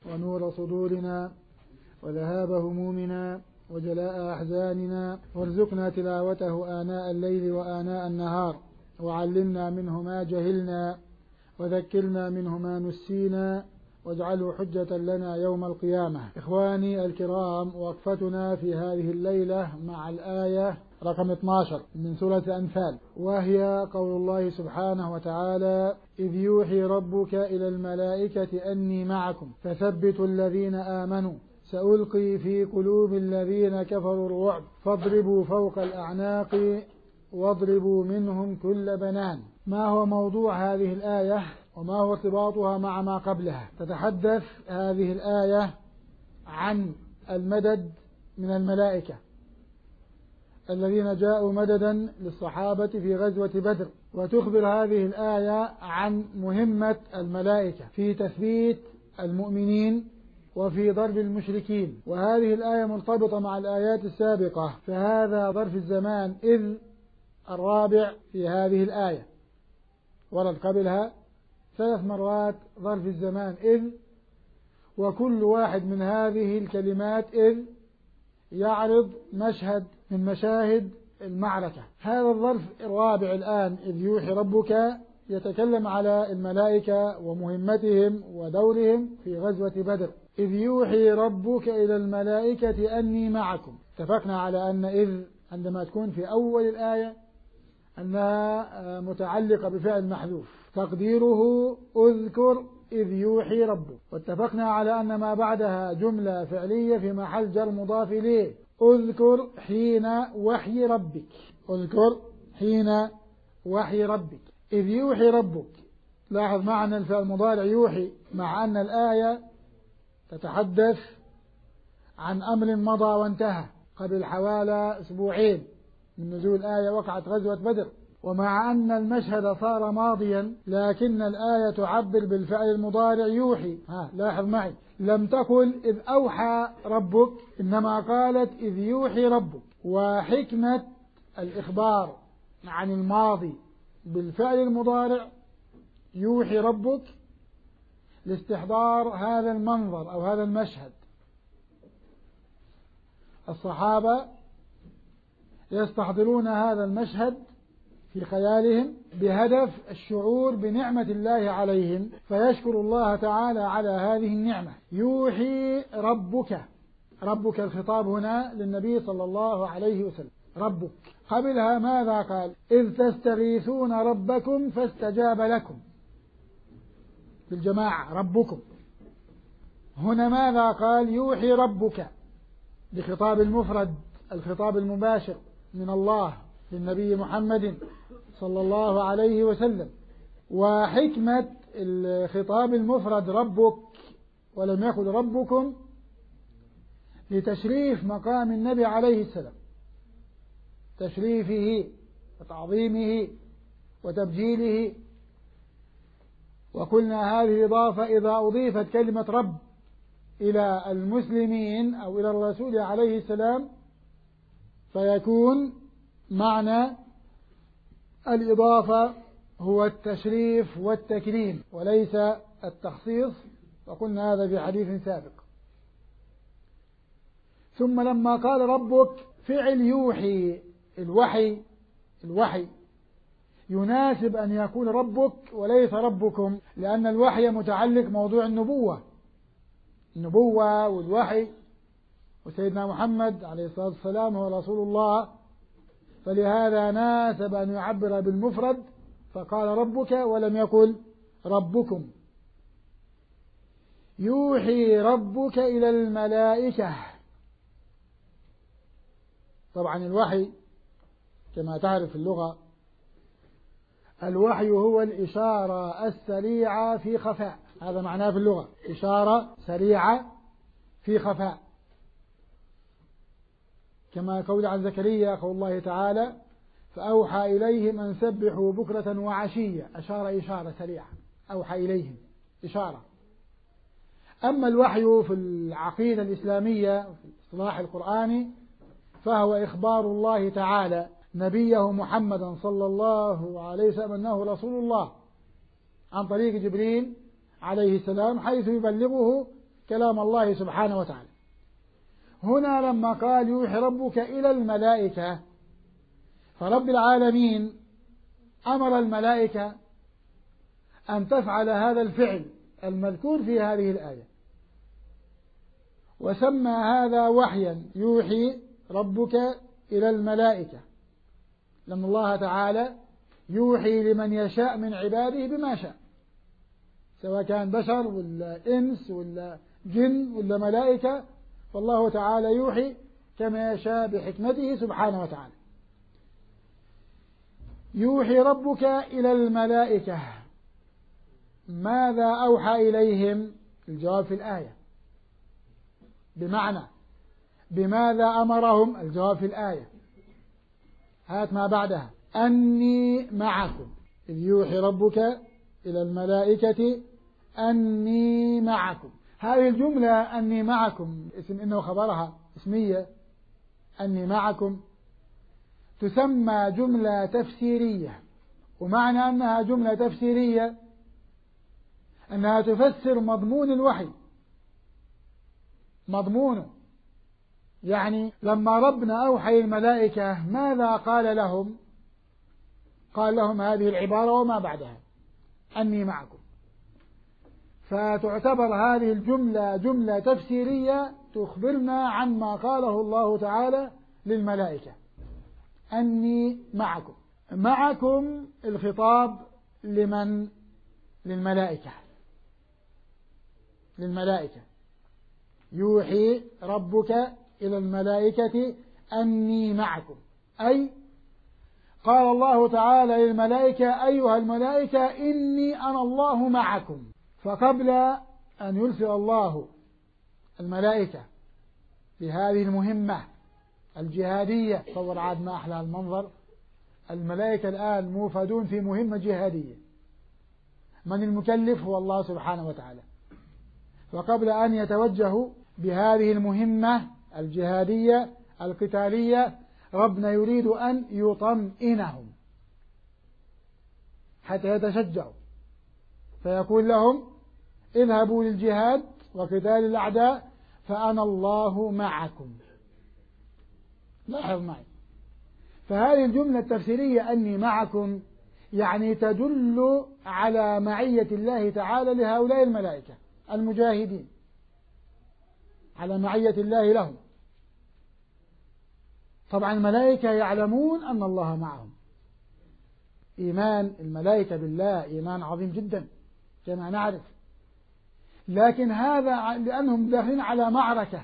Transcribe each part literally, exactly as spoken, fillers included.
ونور صدورنا وذهاب همومنا وجلاء أحزاننا، وارزقنا تلاوته آناء الليل وآناء النهار، وعلمنا منه ما جهلنا وذكرنا منه ما نسينا، واجعله حجة لنا يوم القيامة. إخواني الكرام، وقفتنا في هذه الليلة مع الآية رقم اثني عشر من سورة الأنفال، وهي قول الله سبحانه وتعالى: إذ يوحي ربك إلى الملائكة أني معكم فثبتوا الذين آمنوا سألقي في قلوب الذين كفروا الرعب فاضربوا فوق الأعناق واضربوا منهم كل بنان. ما هو موضوع هذه الآية وما هو ارتباطها مع ما قبلها؟ تتحدث هذه الآية عن المدد من الملائكة الذين جاءوا مددا للصحابة في غزوة بدر، وتخبر هذه الآية عن مهمة الملائكة في تثبيت المؤمنين وفي ضرب المشركين. وهذه الآية مرتبطة مع الآيات السابقة، فهذا ظرف الزمان إذ الرابع في هذه الآية، ورد قبلها ثلاث مرات ظرف الزمان إذ، وكل واحد من هذه الكلمات إذ يعرض مشهد من مشاهد المعركة. هذا الظرف الرابع الآن إذ يوحي ربك يتكلم على الملائكة ومهمتهم ودورهم في غزوة بدر. إذ يوحي ربك إلى الملائكة أني معكم، اتفقنا على أن إذ عندما تكون في أول الآية أنها متعلقة بفعل محذوف تقديره اذكر إذ يوحي ربك، واتفقنا على أن ما بعدها جملة فعلية في محل جر مضاف إليه، اذكر حين وحي ربك، اذكر حين وحي ربك. إذ يوحي ربك، لاحظ معنى الفعل المضارع يوحي، مع أن الآية تتحدث عن أمر مضى وانتهى قبل حوالي أسبوعين من نزول الآية، وقعت غزوة بدر، ومع أن المشهد صار ماضيا لكن الآية تعبر بالفعل المضارع يوحي. ها لاحظ معي، لم تقل إذ أوحى ربك، إنما قالت إذ يوحي ربك. وحكمة الإخبار عن الماضي بالفعل المضارع يوحي ربك لاستحضار هذا المنظر أو هذا المشهد. الصحابة يستحضرون هذا المشهد في خيالهم بهدف الشعور بنعمة الله عليهم، فيشكر الله تعالى على هذه النعمة. يوحي ربك، ربك الخطاب هنا للنبي صلى الله عليه وسلم، ربك. قبلها ماذا قال؟ إذ تستغيثون ربكم فاستجاب لكم، بالجماعة ربكم. هنا ماذا قال؟ يوحي ربك بخطاب المفرد، الخطاب المباشر من الله للنبي محمد صلى الله عليه وسلم. وحكمة الخطاب المفرد ربك ولم يقل ربكم لتشريف مقام النبي عليه السلام، تشريفه وتعظيمه وتبجيله. وقلنا هذه الإضافة إذا أضيفت كلمة رب إلى المسلمين أو إلى الرسول عليه السلام فيكون معنى الإضافة هو التشريف والتكريم وليس التخصيص، وقلنا هذا في حديث سابق. ثم لما قال ربك فعل يوحي، الوحي الوحي يناسب أن يكون ربك وليس ربكم، لأن الوحي متعلق موضوع النبوة، النبوة والوحي، وسيدنا محمد عليه الصلاة والسلام هو رسول الله، فلهذا ناسب أن يعبر بالمفرد فقال ربك ولم يقل ربكم. يوحي ربك إلى الملائكة. طبعا الوحي كما تعرف اللغة، الوحي هو الإشارة السريعة في خفاء، هذا معناه في اللغة، إشارة سريعة في خفاء، كما قول عن زكريا قول الله تعالى فأوحى إليهم أن سبحوا بكرة وعشية، أشار إشارة سريعة، أوحى إليهم إشارة. أما الوحي في العقيدة الإسلامية في الاصطلاح القرآني فهو إخبار الله تعالى نبيه محمدا صلى الله عليه وسلم أنه رسول الله عن طريق جبريل عليه السلام، حيث يبلغه كلام الله سبحانه وتعالى. هنا لما قال يوحي ربك إلى الملائكة، فرب العالمين أمر الملائكة أن تفعل هذا الفعل المذكور في هذه الآية، وسمى هذا وحيا، يوحي ربك إلى الملائكة، لأن الله تعالى يوحي لمن يشاء من عباده بما شاء، سواء كان بشر ولا إنس ولا جن ولا ملائكة، فالله تعالى يوحي كما يشاء بحكمته سبحانه وتعالى. يوحي ربك إلى الملائكة، ماذا أوحى إليهم؟ الجواب في الآية. بمعنى بماذا أمرهم؟ الجواب في الآية. هات ما بعدها، أني معكم، إذ يوحي ربك إلى الملائكة أني معكم. هذه الجملة أني معكم اسم إنه خبرها اسمية، أني معكم تسمى جملة تفسيرية، ومعنى أنها جملة تفسيرية أنها تفسر مضمون الوحي، مضمونه. يعني لما ربنا أوحي الملائكة ماذا قال لهم؟ قال لهم هذه العبارة وما بعدها، أني معكم. فتعتبر هذه الجملة جملة تفسيرية تخبرنا عن ما قاله الله تعالى للملائكة، أني معكم. معكم الخطاب لمن؟ للملائكة. للملائكة يوحي ربك إلى الملائكة أني معكم، أي قال الله تعالى للملائكة أيها الملائكة إني أنا الله معكم. فقبل أن يرسل الله الملائكة بهذه المهمة الجهادية، تصور عاد ما أحلى المنظر، الملائكة الآن موفدون في مهمة جهادية، من المكلف؟ هو الله سبحانه وتعالى. فقبل أن يتوجهوا بهذه المهمة الجهادية القتالية، ربنا يريد أن يطمئنهم حتى يتشجعوا، فيقول لهم اذهبوا للجهاد وقتال الأعداء فأنا الله معكم. لاحظ معي، فهذه الجملة التفسيرية أني معكم يعني تدل على معية الله تعالى لهؤلاء الملائكة المجاهدين، على معية الله لهم. طبعا الملائكة يعلمون أن الله معهم، إيمان الملائكة بالله إيمان عظيم جدا كما نعرف، لكن هذا لأنهم داخلين على معركة،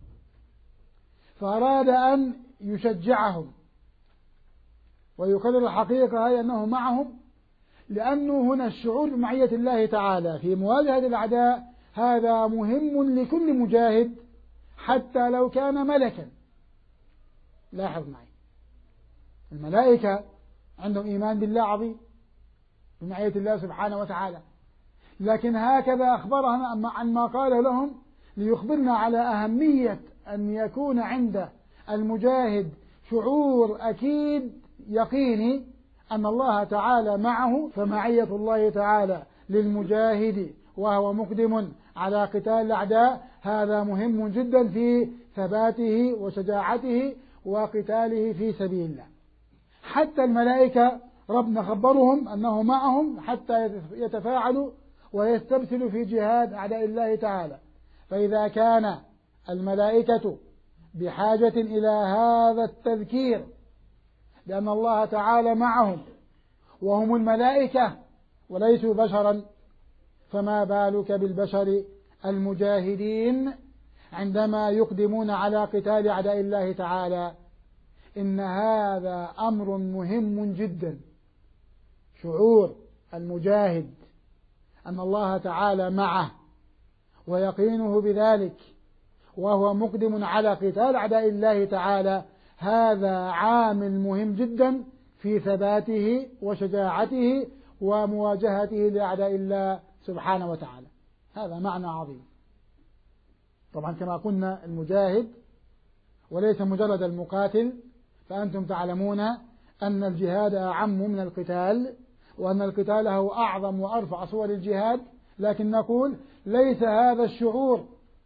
فأراد أن يشجعهم ويقرر الحقيقة هي أنه معهم، لأنه هنا الشعور بمعية الله تعالى في مواجهة الأعداء هذا مهم لكل مجاهد حتى لو كان ملكا. لاحظ معي، الملائكة عندهم إيمان بالله عظيم بمعية الله سبحانه وتعالى، لكن هكذا أخبرنا عن ما قال لهم ليخبرنا على أهمية أن يكون عند المجاهد شعور أكيد يقيني أن الله تعالى معه. فمعية الله تعالى للمجاهد وهو مقدم على قتال الأعداء هذا مهم جدا في ثباته وشجاعته وقتاله في سبيل الله. حتى الملائكة ربنا خبرهم أنه معهم حتى يتفاعلوا ويستبسلوا في جهاد أعداء الله تعالى. فإذا كان الملائكة بحاجة إلى هذا التذكير بأن الله تعالى معهم وهم الملائكة وليسوا بشرا، فما بالك بالبشر المجاهدين عندما يقدمون على قتال أعداء الله تعالى؟ إن هذا أمر مهم جدا، شعور المجاهد أن الله تعالى معه ويقينه بذلك وهو مقدم على قتال أعداء الله تعالى، هذا عامل مهم جدا في ثباته وشجاعته ومواجهته لأعداء الله سبحانه وتعالى. هذا معنى عظيم. طبعا كما قلنا المجاهد وليس مجرد المقاتل، فأنتم تعلمون أن الجهاد أعم من القتال، وأن القتال هو أعظم وأرفع صور الجهاد، لكن نقول ليس هذا الشعور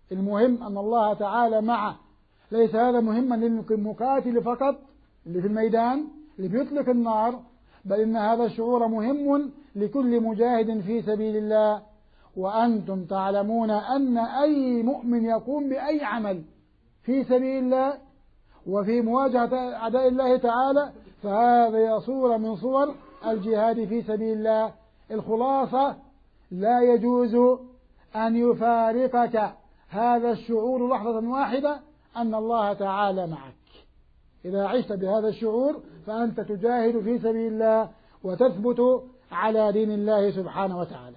المهم أن الله تعالى معه. ليس هذا مهما للمقاتل فقط اللي في الميدان اللي بيطلق النار، بل إن هذا الشعور مهم لكل مجاهد في سبيل الله. وأنتم تعلمون أن أي مؤمن يقوم بأي عمل في سبيل الله وفي مواجهة أعداء الله تعالى فهذا صورة من صور الجهاد في سبيل الله. الخلاصة: لا يجوز أن يفارقك هذا الشعور لحظة واحدة أن الله تعالى معك. إذا عشت بهذا الشعور فأنت تجاهد في سبيل الله وتثبت على دين الله سبحانه وتعالى.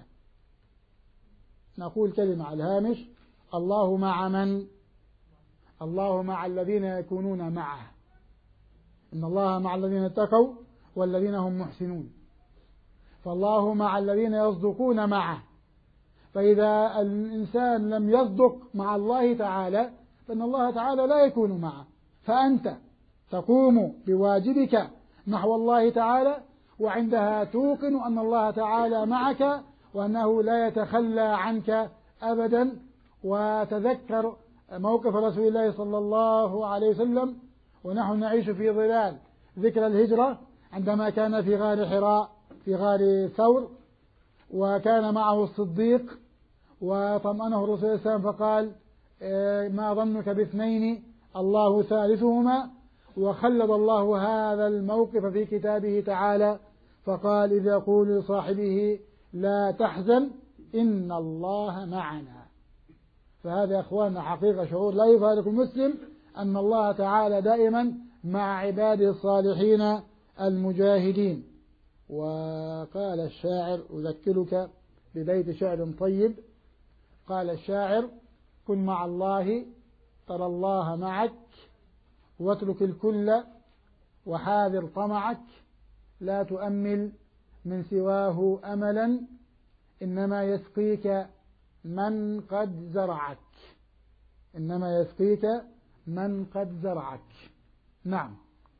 نقول كلمة على الهامش: الله مع من؟ الله مع الذين يكونون معه. إن الله مع الذين اتقوا والذين هم محسنون. فالله مع الذين يصدقون معه. فإذا الإنسان لم يصدق مع الله تعالى فإن الله تعالى لا يكون معه. فأنت تقوم بواجبك نحو الله تعالى وعندها توقن أن الله تعالى معك وأنه لا يتخلى عنك أبدا. وتذكر موقف رسول الله صلى الله عليه وسلم ونحن نعيش في ظلال ذكر الهجرة عندما كان في غار حراء في غار ثور، وكان معه الصديق وطمأنه الرسول صلى الله عليه وسلم فقال: ما ظنك باثنين الله ثالثهما. وخلد الله هذا الموقف في كتابه تعالى فقال: إذ يقول لصاحبه لا تحزن إن الله معنا. فهذا يا أخواننا حقيقة شعور لا يفارق المسلم أن الله تعالى دائما مع عباده الصالحين المجاهدين. وقال الشاعر: أذكرك ببيت شعر طيب. قال الشاعر: كن مع الله ترى الله معك واترك الكل وحاذر طمعك لا تؤمل من سواه أملا إنما يسقيك من قد زرعك. إنما يسقيك من قد زرعك. نعم،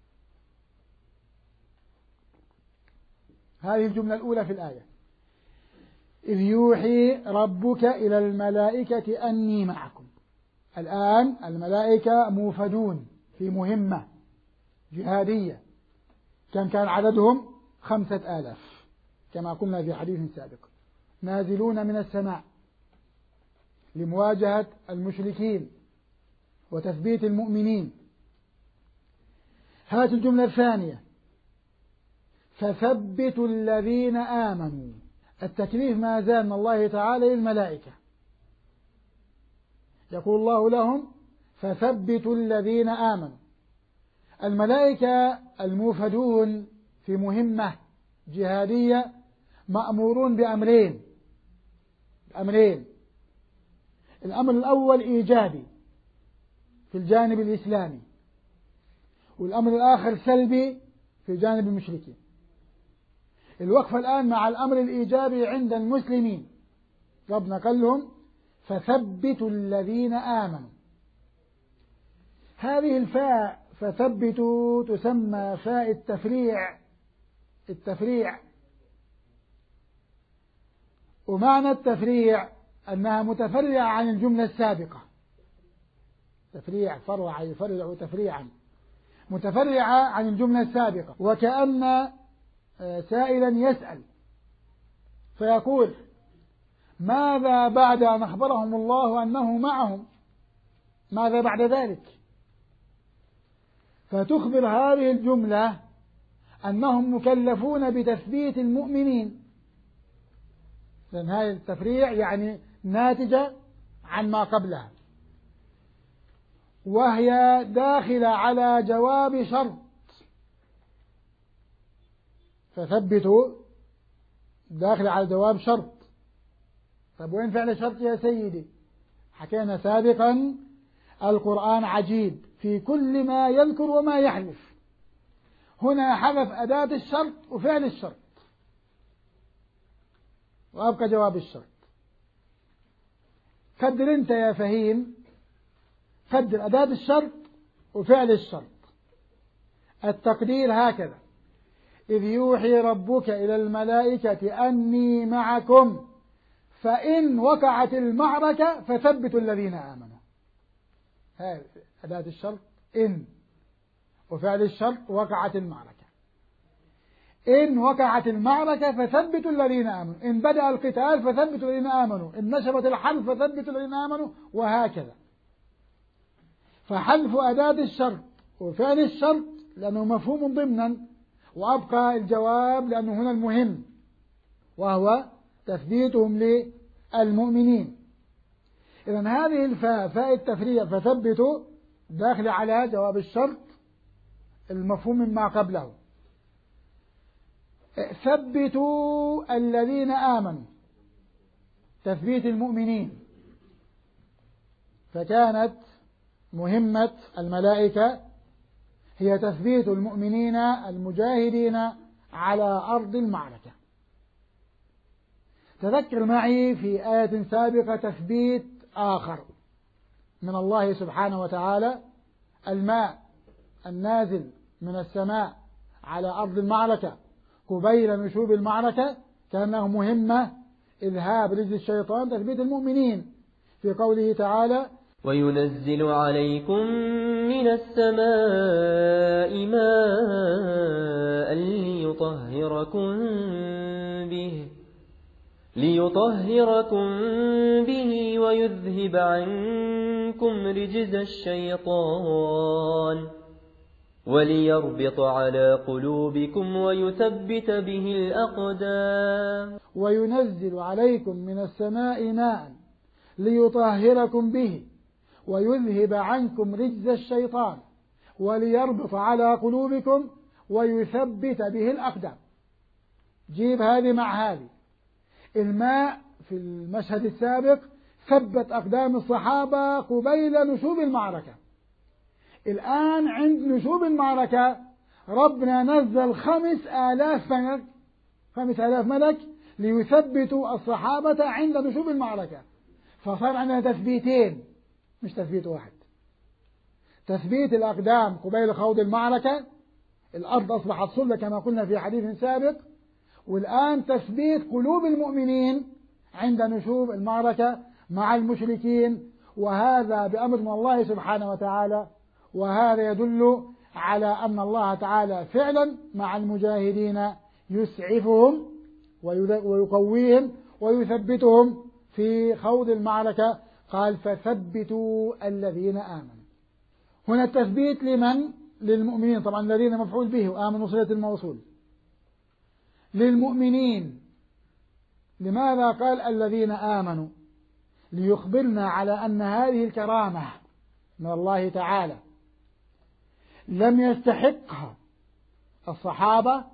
هذه الجملة الأولى في الآية: إذ يوحي ربك إلى الملائكة أني معكم. الآن الملائكة موفدون في مهمة جهادية. كم كان عددهم؟ خمسة آلاف كما قلنا في حديث سابق، نازلون من السماء لمواجهة المشركين وتثبيت المؤمنين. هات الجملة الثانية: فثبتوا الذين آمنوا. التكليف ما زال من الله تعالى للملائكة، يقول الله لهم: فثبتوا الذين آمنوا. الملائكة الموفدون في مهمة جهادية مأمورون بأمرين أمرين الأمر الأول إيجابي في الجانب الإسلامي، والأمر الآخر سلبي في جانب المشركين. الوقفة الآن مع الأمر الإيجابي عند المسلمين. ربنا قال لهم: فثبتوا الذين آمنوا. هذه الفاء فثبتوا تسمى فاء التفريع التفريع ومعنى التفريع أنها متفرعة عن الجملة السابقة. تفريع فرع يفرع تفريعا، متفرعة عن الجملة السابقة. وكأن سائلا يسأل فيقول: ماذا بعد أن أخبرهم الله أنه معهم؟ ماذا بعد ذلك؟ فتخبر هذه الجملة أنهم مكلفون بتثبيت المؤمنين. لأن هذا التفريع يعني ناتجة عن ما قبلها، وهي داخلة على جواب شرط. فثبتوا داخل على جواب شرط. طب وين فعل شرط يا سيدي؟ حكينا سابقا القرآن عجيب في كل ما يذكر وما يحذف. هنا حذف أداة الشرط وفعل الشرط وأبقى جواب الشرط. قدر أنت يا فهيم، قدر أداة الشرط وفعل الشرط. التقدير هكذا: إذ يوحي ربك إلى الملائكة أني معكم فإن وقعت المعركة فثبتوا الذين آمنوا. هذه أداة الشرط إن، وفعل الشرط وقعت المعركة. إن وقعت المعركة فثبتوا الذين آمنوا، إن بدأ القتال فثبتوا الذين آمنوا، إن نشبت الحرب فثبتوا الذين آمنوا، وهكذا. فحذف أداة الشرط وفعل الشرط لأنه مفهوم ضمنا، وأبقى الجواب لأنه هنا المهم، وهو تثبيتهم للمؤمنين. إذن هذه الفاء فاء التفريع فثبتوا داخل على جواب الشرط المفهوم مما قبله. ثبتوا الذين آمنوا تثبيت المؤمنين، فكانت مهمة الملائكة هي تثبيت المؤمنين المجاهدين على أرض المعركة. تذكر معي في آية سابقة تثبيت آخر من الله سبحانه وتعالى، الماء النازل من السماء على أرض المعركة قبيل نشوب المعركة كأنه مهمة إذهاب رجز الشيطان تثبيت المؤمنين، في قوله تعالى: وينزل عليكم من السماء ماء ليطهركم به ليطهركم به ويذهب عنكم رجز الشيطان وليربط على قلوبكم ويثبت به الأقدام. وينزل عليكم من السماء ماء ليطهركم به ويذهب عنكم رجز الشيطان وليربط على قلوبكم ويثبت به الأقدام. جيب هذه مع هذه. الماء في المشهد السابق ثبت أقدام الصحابة قبيل نشوب المعركة. الآن عند نشوب المعركة ربنا نزل خمس آلاف ملك خمس آلاف ملك ليثبتوا الصحابة عند نشوب المعركة، فصار عندنا تثبيتين مش تثبيت واحد. تثبيت الأقدام قبيل خوض المعركة، الأرض أصبحت صلبة كما قلنا في حديث سابق، والآن تثبيت قلوب المؤمنين عند نشوب المعركة مع المشركين، وهذا بأمر من الله سبحانه وتعالى، وهذا يدل على أن الله تعالى فعلا مع المجاهدين يسعفهم ويقويهم ويثبتهم في خوض المعركة. قال: فثبتوا الذين آمنوا. هنا التثبيت لمن؟ للمؤمنين، طبعا الذين مفعول به وآمنوا صلة الموصول. للمؤمنين. لماذا قال الذين آمنوا؟ ليخبرنا على أن هذه الكرامة من الله تعالى لم يستحقها الصحابة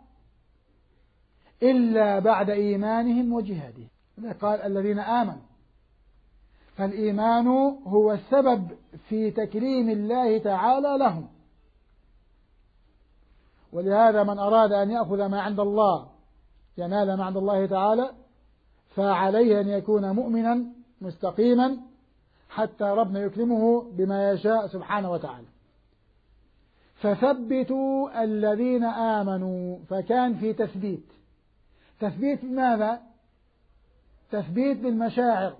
إلا بعد إيمانهم وجهادهم. قال الذين آمنوا، فالإيمان هو السبب في تكريم الله تعالى لهم، ولهذا من أراد أن يأخذ ما عند الله ينال ما عند الله تعالى فعليه أن يكون مؤمنا مستقيما حتى ربنا يكرمه بما يشاء سبحانه وتعالى. فثبتوا الذين آمنوا، فكان في تثبيت. تثبيت ماذا؟ تثبيت بالمشاعر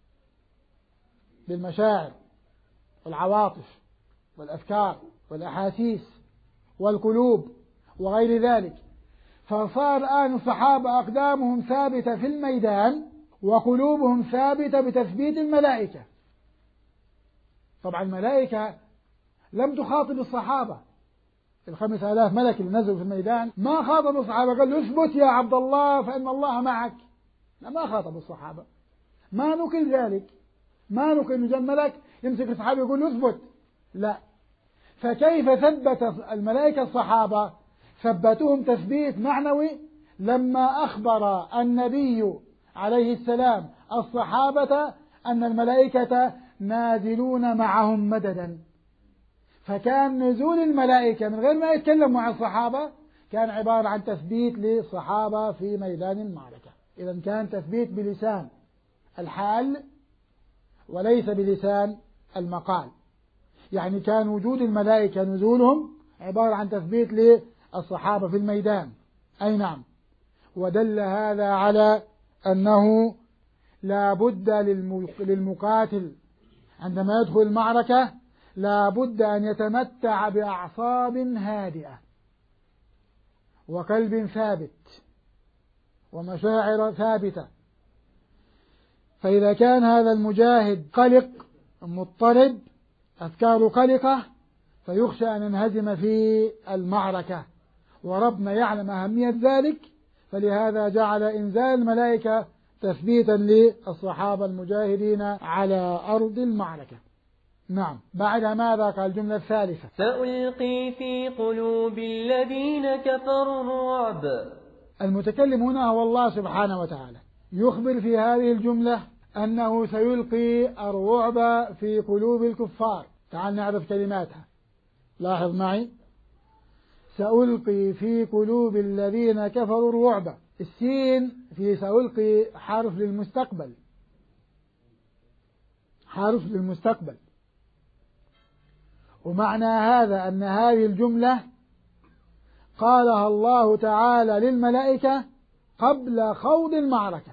بالمشاعر والعواطف والأفكار والأحاسيس والقلوب وغير ذلك. فصار الآن الصحابة أقدامهم ثابتة في الميدان وقلوبهم ثابتة بتثبيت الملائكة. طبعا الملائكة لم تخاطب الصحابة، الخمس آلاف ملك اللي نزلوا في الميدان ما خاطبوا الصحابة قال له اثبت يا عبد الله فإن الله معك. لا، ما خاطبوا الصحابة، ما نقل ذلك، ما نقل إنه جاء الملك يمسك الصحابة يقول له اثبت، لا. فكيف ثبت الملائكة الصحابة؟ ثبتوهم تثبيت معنوي لما أخبر النبي عليه السلام الصحابة أن الملائكة نازلون معهم مددا. فكان نزول الملائكة من غير ما يتكلم مع الصحابة كان عبارة عن تثبيت للصحابة في ميدان المعركة. إذن كان تثبيت بلسان الحال وليس بلسان المقال، يعني كان وجود الملائكة نزولهم عبارة عن تثبيت للصحابة في الميدان. أي نعم. ودل هذا على أنه لا بد للمقاتل عندما يدخل المعركة لا بد أن يتمتع بأعصاب هادئة وقلب ثابت ومشاعر ثابتة. فإذا كان هذا المجاهد قلق مضطرب أفكار قلقة فيخشى أن ينهزم في المعركة، وربنا يعلم أهمية ذلك، فلهذا جعل إنزال الملائكة تثبيتا للصحابة المجاهدين على أرض المعركة. نعم. بعد ماذا قال الجملة الثالثة؟ سألقي في قلوب الذين كفروا الرعب. المتكلم هنا هو الله سبحانه وتعالى، يخبر في هذه الجملة أنه سيلقي الرعب في قلوب الكفار. تعال نعرف كلماتها. لاحظ معي، سألقي في قلوب الذين كفروا الرعب. السين في سألقي حرف للمستقبل، حرف للمستقبل، ومعنى هذا أن هذه الجملة قالها الله تعالى للملائكة قبل خوض المعركة.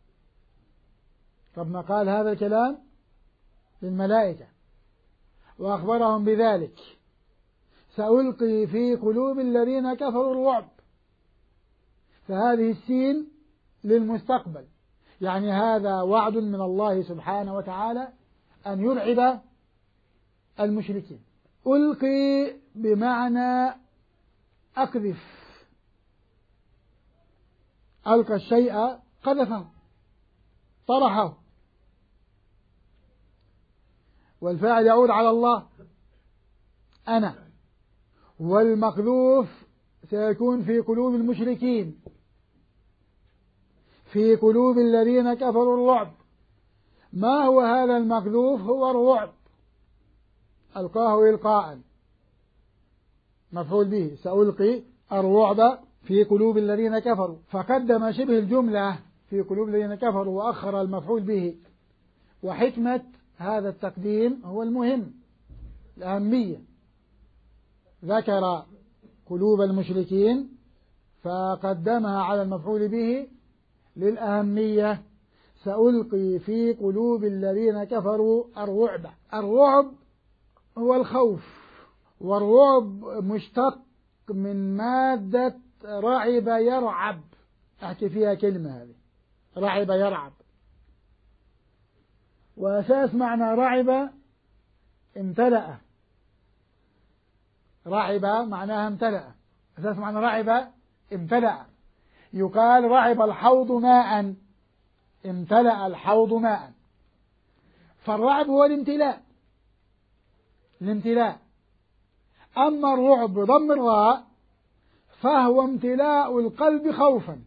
ربنا قال هذا الكلام للملائكة وأخبرهم بذلك، سألقي في قلوب الذين كفروا الرعب، فهذه السين للمستقبل، يعني هذا وعد من الله سبحانه وتعالى أن يرعب المشركين. ألقي بمعنى أقذف، ألقى الشيء قذفه طرحه، والفاعل يعود على الله أنا، والمقذوف سيكون في قلوب المشركين، في قلوب الذين كفروا الرعب. ما هو هذا المقذوف؟ هو الرعب، ألقاه إلقاء، مفعول به، سألقي الرعب في قلوب الذين كفروا، فقدم شبه الجملة في قلوب الذين كفروا وأخر المفعول به. وحكمة هذا التقديم هو المهم، الأهمية، ذكر قلوب المشركين فقدمها على المفعول به للأهمية. سألقي في قلوب الذين كفروا الرعب. الرعب هو الخوف، والرعب مشتق من مادة رعب يرعب. أحكي فيها كلمة هذه، رعب يرعب، وأساس معنى رعب امتلأ، رعب معناها امتلأ، أساس معنى رعب امتلأ. يقال رعب الحوض ماء، امتلأ الحوض ماء، فالرعب هو الامتلاء، الامتلاء. أما الرعب بضم الراء فهو امتلاء القلب خوفا،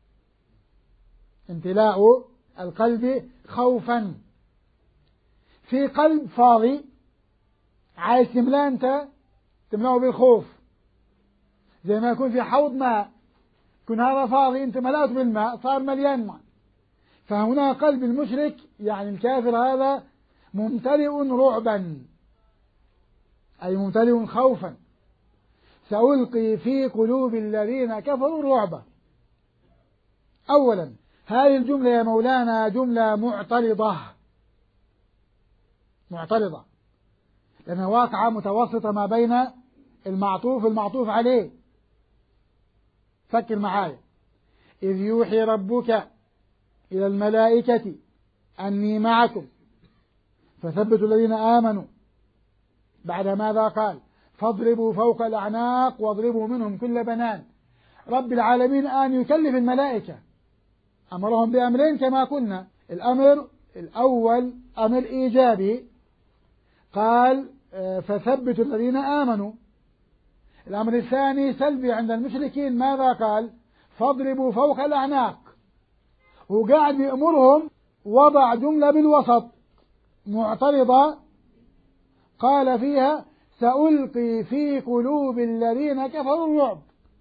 امتلاء القلب خوفا. في قلب فاضي عايز تملاه أنت، تملاه بالخوف، زي ما يكون في حوض ماء، يكون هذا فاضي أنت ملأته بالماء صار مليان ماء. فهنا قلب المشرك يعني الكافر هذا ممتلئ رعبا، أي ممتلئ خوفا. سألقي في قلوب الذين كفروا الرعب. أولا هذه الجملة يا مولانا جملة معترضة، معترضة لأنها واقعة متوسطة ما بين المعطوف والمعطوف عليه. فكر معايا، إذ يوحي ربك إلى الملائكة أني معكم فثبتوا الذين آمنوا. بعد ماذا قال؟ فاضربوا فوق الأعناق واضربوا منهم كل بنان. رب العالمين آن يكلف الملائكة، أمرهم بأمرين كما قلنا. الأمر الأول أمر إيجابي، قال فثبتوا الذين آمنوا. الأمر الثاني سلبي عند المشركين، ماذا قال؟ فاضربوا فوق الأعناق. وقاعد بأمرهم وضع جملة بالوسط معترضة قال فيها سألقي في قلوب الذين كفروا الرعب.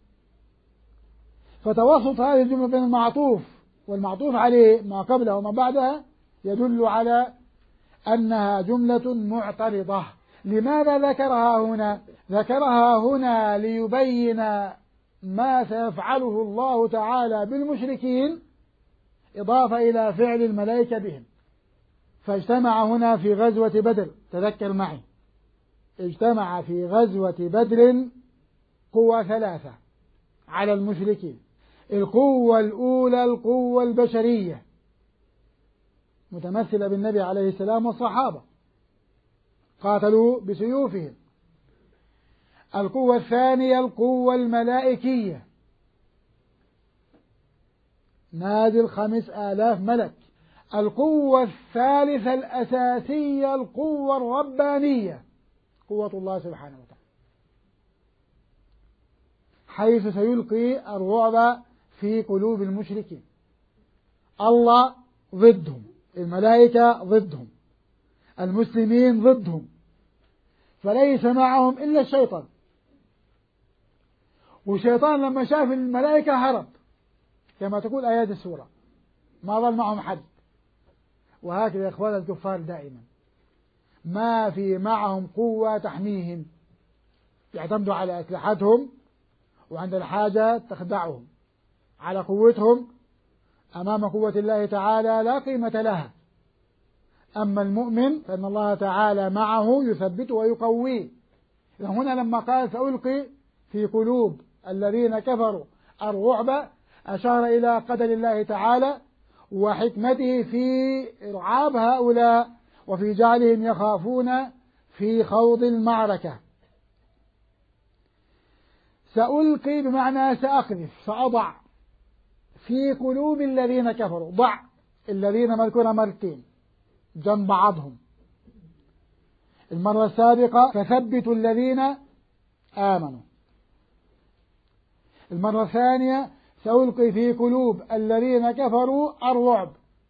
فتوسط هذه الجملة بين المعطوف والمعطوف عليه ما قبلها وما بعدها يدل على أنها جملة معترضة. لماذا ذكرها هنا؟ ذكرها هنا ليبين ما سيفعله الله تعالى بالمشركين إضافة إلى فعل الملائكة بهم. فاجتمع هنا في غزوة بدر، تذكر معي، اجتمع في غزوة بدر قوة ثلاثة على المشركين. القوة الأولى القوة البشرية متمثلة بالنبي عليه السلام والصحابة، قاتلوا بسيوفهم. القوة الثانية القوة الملائكية، نازل خمس آلاف ملك. القوة الثالثة الأساسية القوة الربانية، قوة الله سبحانه وتعالى، حيث سيلقي الرعب في قلوب المشركين. الله ضدهم، الملائكة ضدهم، المسلمين ضدهم، فليس معهم إلا الشيطان. والشيطان لما شاف الملائكة هرب كما تقول آيات السورة، ما ظل معهم حد. وهكذا يا إخوان الكفار دائما ما في معهم قوة تحميهم، يعتمدوا على أسلحتهم، وعند الحاجة تخدعهم. على قوتهم أمام قوة الله تعالى لا قيمة لها. أما المؤمن فإن الله تعالى معه يثبته ويقويه. هنا لما قال سألقي في قلوب الذين كفروا الرعب، أشار إلى قدر الله تعالى وحكمته في إرعاب هؤلاء وفي جعلهم يخافون في خوض المعركة. سألقي بمعنى سأقذف، سأضع في قلوب الذين كفروا. ضع الذين مذكورة مرتين جنب بعضهم. المرة السابقة فثبتوا الذين آمنوا. المرة الثانية سألقي في قلوب الذين كفروا الرعب.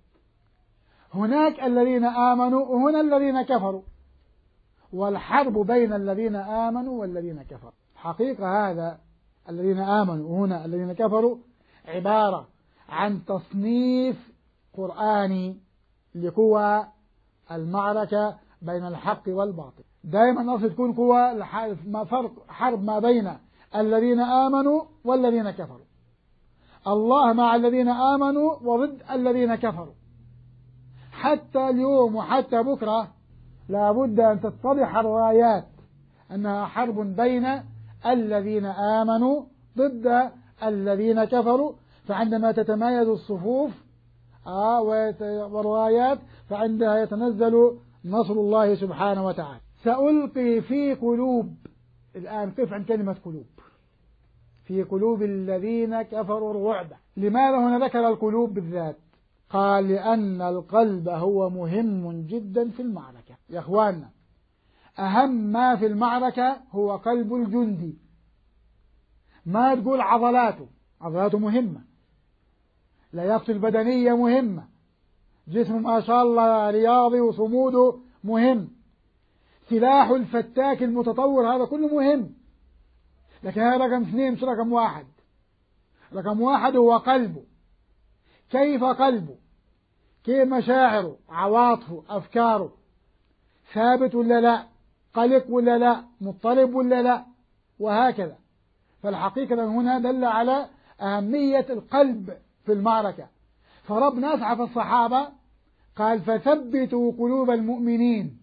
هناك الذين آمنوا وهنا الذين كفروا، والحرب بين الذين آمنوا والذين كفروا. حقيقة هذا الذين آمنوا وهنا الذين كفروا عبارة عن تصنيف قرآني لقوى المعركة بين الحق والباطل. دائما نقصد تكون قوى ما فرق حرب ما بين الذين آمنوا والذين كفروا. الله مع الذين آمنوا وضد الذين كفروا. حتى اليوم وحتى بكرة لابد أن تتضح الرايات أنها حرب بين الذين آمنوا ضد الذين كفروا. فعندما تتمايز الصفوف آه والرايات فعندها يتنزل نصر الله سبحانه وتعالى. سألقي في قلوب، الآن قف عن كلمة قلوب، في قلوب الذين كفروا الرعب. لماذا هنا ذكر القلوب بالذات؟ قال لأن القلب هو مهم جدا في المعركة. يا أخواننا أهم ما في المعركة هو قلب الجندي. ما تقول عضلاته، عضلاته مهمة، لياقته البدنية مهمة، جسمه ما شاء الله رياضي وصموده مهم، سلاح الفتاك المتطور هذا كله مهم. لكن هذا رقم اثنين مش رقم واحد. رقم واحد هو قلبه. كيف قلبه؟ كيف مشاعره، عواطفه، أفكاره، ثابت ولا لا، قلق ولا لا، مضطرب ولا لا، وهكذا. فالحقيقة هنا دل على أهمية القلب في المعركة. فربنا أسعف الصحابة قال فثبتوا قلوب المؤمنين،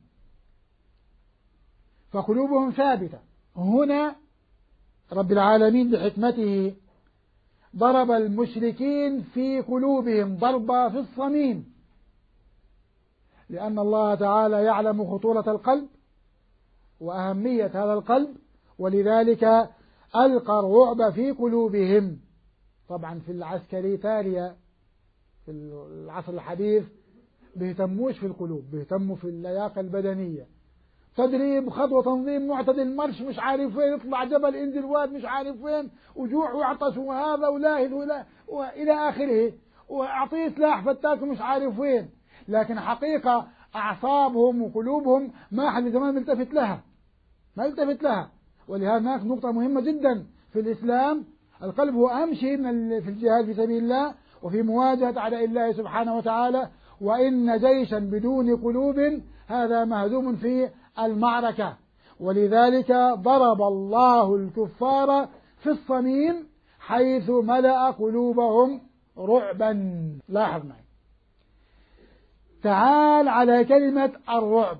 فقلوبهم ثابتة. هنا رب العالمين بحكمته ضرب المشركين في قلوبهم ضربة في الصميم، لأن الله تعالى يعلم خطورة القلب وأهمية هذا القلب، ولذلك ألقى الرعب في قلوبهم. طبعا في العسكري تاريا في العصر الحديث بيهتموش في القلوب، بيهتموا في اللياقة البدنية، تدريب، خطوة، تنظيم، معتدل، مرش، مش عارف وين، يطلع جبل، ينزل واد، مش عارف وين، وجوع وعطش وهذا ولاهث ولا وإلى آخره، وأعطيه سلاح فتاك ومش عارف وين. لكن حقيقة أعصابهم وقلوبهم ما حد زمان ملتفت لها، ما يلتفت لها. ولهذا هناك نقطة مهمة جدا في الإسلام، القلب هو أهم شيء في الجهاد في سبيل الله وفي مواجهة أعداء الله سبحانه وتعالى. وإن جيشا بدون قلوب هذا مهزوم في المعركة. ولذلك ضرب الله الكفار في الصميم حيث ملأ قلوبهم رعبا. لاحظ معي، تعال على كلمة الرعب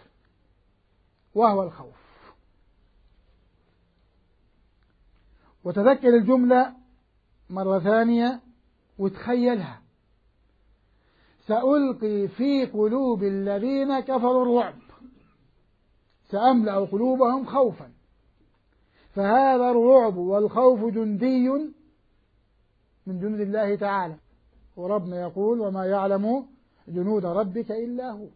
وهو الخوف، وتذكر الجملة مرة ثانية وتخيلها. سألقي في قلوب الذين كفروا الرعب سأملأ قلوبهم خوفا. فهذا الرعب والخوف جندي من جنود الله تعالى، وربنا يقول وما يعلم جنود ربك إلا هو.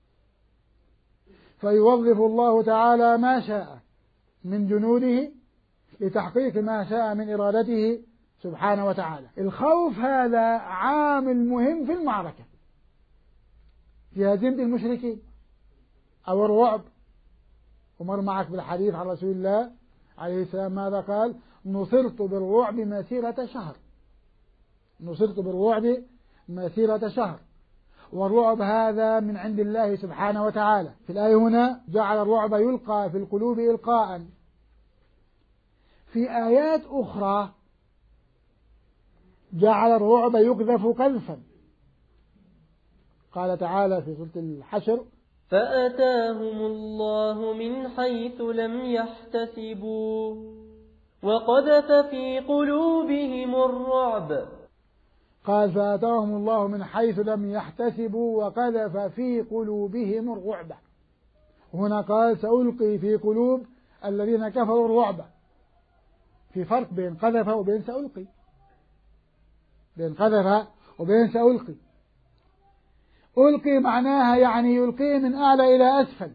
فيوظف الله تعالى ما شاء من جنوده لتحقيق ما شاء من إرادته سبحانه وتعالى. الخوف هذا عامل مهم في المعركة، في هزيمة المشركين، أو الرعب. ومر معك بالحديث عن رسول الله عليه السلام ماذا قال؟ نصرت بالرعب مسيرة شهر. نصرت بالرعب مسيرة شهر. والرعب هذا من عند الله سبحانه وتعالى. في الآية هنا جعل الرعب يلقى في القلوب إلقاء. في آيات أخرى جعل الرعب يقذف قذفا. قال تعالى في سورة الحشر فأتاهم الله من حيث لم يحتسبوا وقذف في قلوبهم الرعب. قال فأتاهم الله من حيث لم يحتسبوا وقذف في قلوبهم الرعب. هنا قال سألقي في قلوب الذين كفروا الرعب. في فرق بين قذف وبين سألقي، بين قذف وبين سألقي. ألقي معناها يعني يلقي من أعلى إلى أسفل،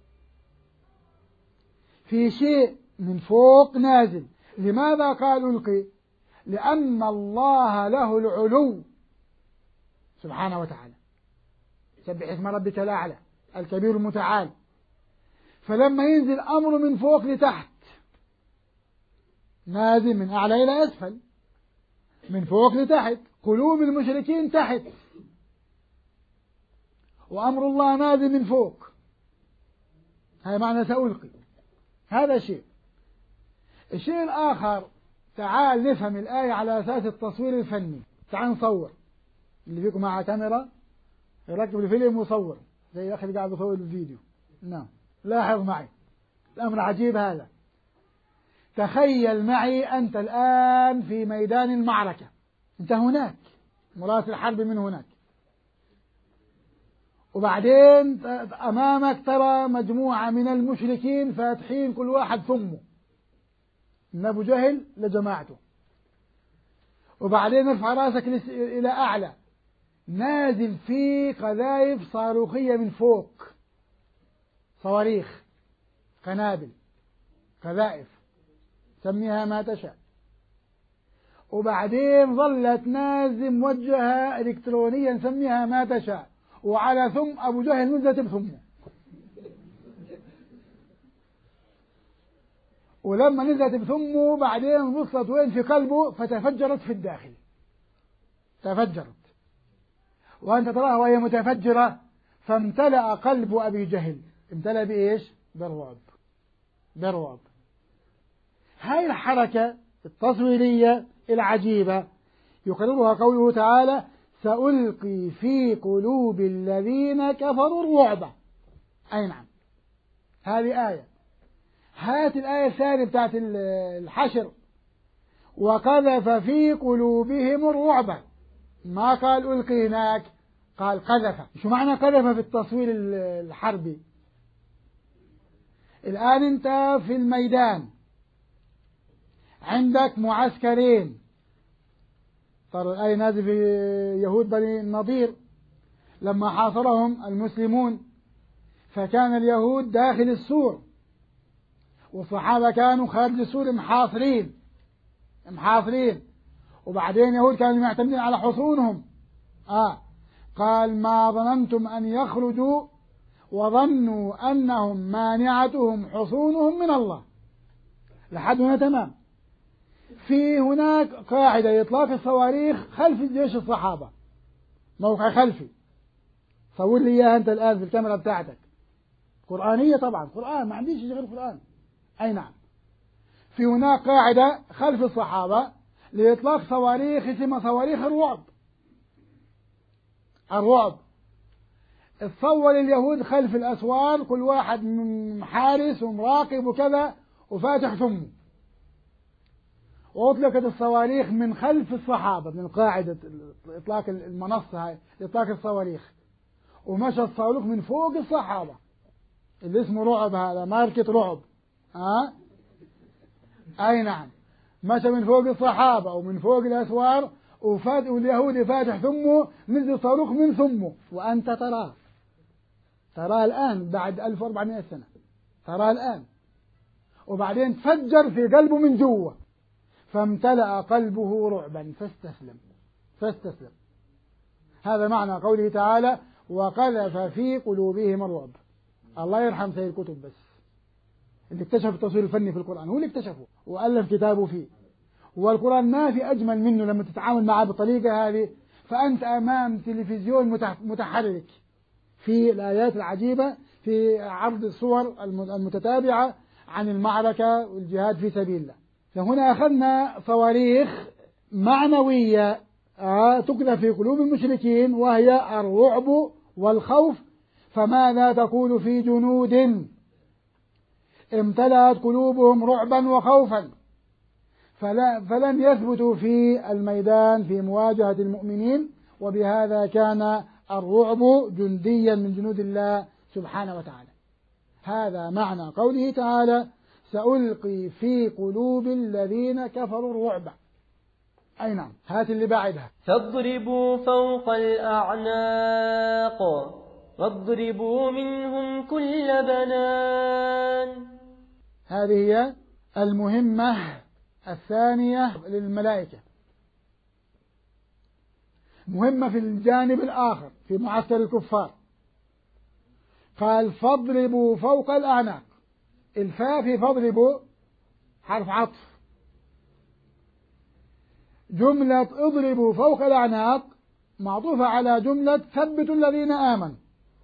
في شيء من فوق نازل. لماذا قال ألقي؟ لأن الله له العلو سبحانه وتعالى، سبح اسم ربك الأعلى الكبير المتعال. فلما ينزل أمر من فوق لتحت، نازل من أعلى إلى أسفل، من فوق لتحت. قلوب المشركين تحت، وأمر الله نازل من فوق. هذا معنى سألقي. هذا شيء. الشيء الآخر، تعال نفهم الآية على أساس التصوير الفني. تعال نصور. اللي فيكم مع كاميرا يركب الفيلم ويصور زي الأخ اللي قاعد يصور الفيديو. نعم، لاحظ معي الأمر عجيب هذا. تخيل معي أنت الآن في ميدان المعركة، أنت هناك مراسل الحرب من هناك، وبعدين أمامك ترى مجموعة من المشركين فاتحين كل واحد ثمه من أبو جهل لجماعته، وبعدين ارفع راسك إلى أعلى، نازل في قذائف صاروخية من فوق، صواريخ، قنابل، قذائف، سميها ما تشاء. وبعدين ظلت نازل موجهة إلكترونيا سميها ما تشاء، وعلى ثم أبو جهل نزلت بثمه. ولما نزلت بثمه بعدين وصلت وين؟ في قلبه، فتفجرت في الداخل، تفجرت. وأنت تراها وهي متفجرة، فامتلأ قلب أبي جهل. امتلأ بإيش؟ بالرعب، بالرعب. هاي الحركة التصويرية العجيبة يقررها قوله تعالى سألقي في قلوب الذين كفروا الرعب. أي نعم، هذه آية. هات الآية الثانية بتاعت الحشر وقذف في قلوبهم الرعب. ما قال ألقي هناك، قال قذف. شو معنى قذف في التصوير الحربي؟ الآن أنت في الميدان، عندك معسكرين. ترى الآية نازل في يهود بني النضير لما حاصرهم المسلمون، فكان اليهود داخل السور والصحابة كانوا خارج السور محاصرين محاصرين وبعدين يهود كانوا معتمدين على حصونهم. آه قال ما ظننتم أن يخرجوا وظنوا أنهم مانعتهم حصونهم من الله. لحد هنا تمام. في هناك قاعدة إطلاق الصواريخ خلف جيش الصحابة، موقع خلفي. صور لي إياها أنت الآن في الكاميرا بتاعتك، قرآنية طبعا، قرآن، ما عنديش غير قرآن. أي نعم. في هناك قاعدة خلف الصحابة لإطلاق صواريخ اسمها صواريخ الرعب. الرعب تصور اليهود خلف الأسوار، كل واحد من حارس ومراقب وكذا وفاتح ثمه، وأطلقت الصواريخ من خلف الصحابة من قاعدة إطلاق المنصة هاي إطلاق الصواريخ، ومشى الصاروخ من فوق الصحابة اللي اسمه رعب، هذا ماركة رعب. ها أه؟ أي نعم، مشى من فوق الصحابة ومن فوق الأسوار، وفات واليهودي فاتح ثمه، نزل صاروخ من ثمه وأنت تراه تراه الآن بعد ألف وأربعمائة سنة، تراه الآن، وبعدين تفجر في قلبه من جوه، فامتلأ قلبه رعبا فاستسلم فاستسلم. هذا معنى قوله تعالى وقذف في قلوبهم الرعب. الله يرحم سيد الكتب بس اللي اكتشف التصوير الفني في القرآن، هو اللي اكتشفه وألف كتابه فيه، والقرآن ما في أجمل منه لما تتعامل معه بالطريقة هذه. فأنت أمام تلفزيون متحرك في الآيات العجيبة، في عرض الصور المتتابعة عن المعركة والجهاد في سبيل الله. فهنا أخذنا صواريخ معنوية تقذف في قلوب المشركين وهي الرعب والخوف. فماذا تقول في جنود امتلأت قلوبهم رعبا وخوفا فلا فلن يثبتوا في الميدان في مواجهة المؤمنين، وبهذا كان الرعب جنديا من جنود الله سبحانه وتعالى. هذا معنى قوله تعالى سألقي في قلوب الذين كفروا الرعب. أي نعم، هات اللي بعدها فاضربوا فوق الأعناق واضربوا منهم كل بنان. هذه هي المهمة الثانية للملائكة. مهمة في الجانب الآخر في معسكر الكفار، قال فاضربوا فوق الأعناق. الفاء في فاضربوا حرف عطف، جملة اضربوا فوق الأعناق معطوفة على جملة ثبتوا الذين آمنوا،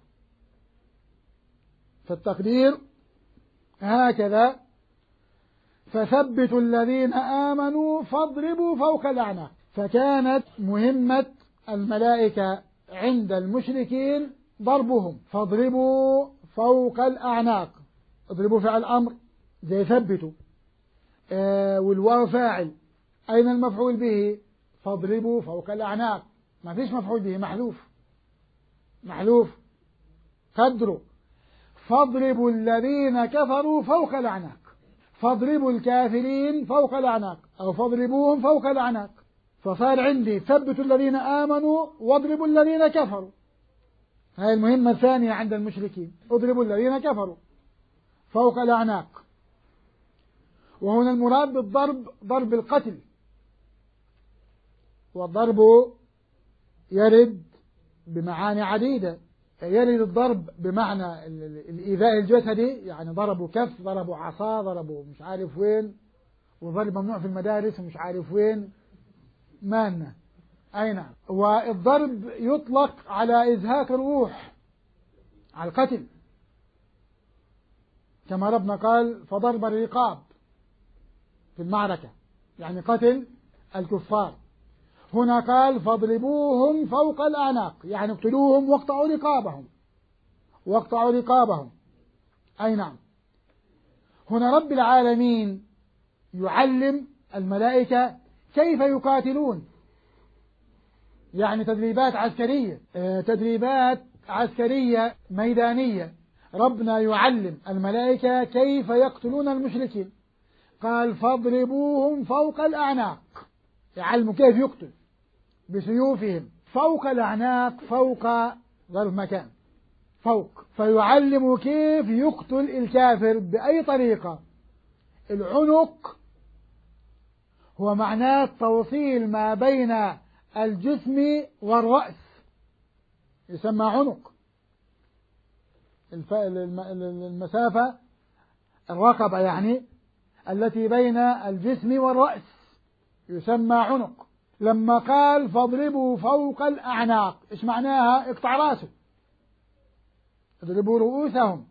فالتقدير هكذا فثبتوا الذين آمنوا فاضربوا فوق الأعناق. فكانت مهمة الملائكة عند المشركين ضربهم، فاضربوا فوق الأعناق. اضربوا فعل أمر زي ثبتوا، آه والواو فاعل. أين المفعول به؟ فاضربوا فوق الأعناق، ما فيش مفعول به، محذوف محذوف قدروا. فاضربوا الذين كفروا فوق الأعناق، فاضربوا الكافرين فوق الأعناق أو فاضربوهم فوق الأعناق. فصار عندي ثبتوا الذين آمنوا واضربوا الذين كفروا. هذه المهمة الثانية عند المشركين، اضربوا الذين كفروا فوق الأعناق. وهنا المراد بالضرب ضرب القتل، والضرب يرد بمعاني عديدة. يرد الضرب بمعنى الإيذاء الجسدي، يعني ضربوا كف، ضربوا عصا، ضربوا مش عارف وين، وضرب ممنوع في المدارس ومش عارف وين مالنا. أي نعم. والضرب يطلق على إزهاق الروح، على القتل، كما ربنا قال فضرب الرقاب في المعركة، يعني قتل الكفار. هنا قال فاضربوهم فوق الأعناق، يعني اقتلوهم واقطعوا رقابهم واقطعوا رقابهم. أي نعم. هنا رب العالمين يعلم الملائكة كيف يقاتلون، يعني تدريبات عسكرية، تدريبات عسكرية ميدانية. ربنا يعلم الملائكة كيف يقتلون المشركين. قال فاضربوهم فوق الأعناق، يعلموا كيف يقتل بسيوفهم فوق الأعناق. فوق ظرف مكان، فوق، فيعلموا كيف يقتل الكافر بأي طريقة. العنق هو معناه توصيل ما بين الجسم والرأس، يسمى عنق. المسافة الرقبة يعني التي بين الجسم والرأس يسمى عنق. لما قال فاضربوا فوق الأعناق، إيش معناها؟ اقطع راسه، اضربوا رؤوسهم،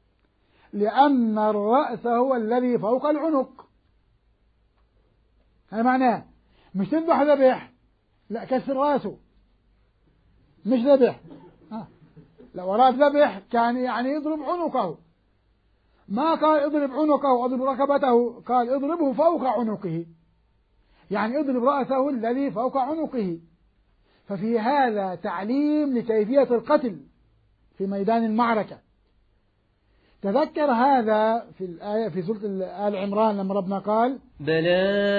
لأن الرأس هو الذي فوق العنق. هذا معناه مش تذبح ذبح، لا كسر راسه، مش ذبح. لو أراد ذبح كان يعني يضرب عنقه، ما قال اضرب عنقه واضرب ركبته، قال اضربه فوق عنقه، يعني اضرب رأسه الذي فوق عنقه. ففي هذا تعليم لكيفية القتل في ميدان المعركة. تذكر هذا في الآية في سورة آل عمران لما ربنا قال بلى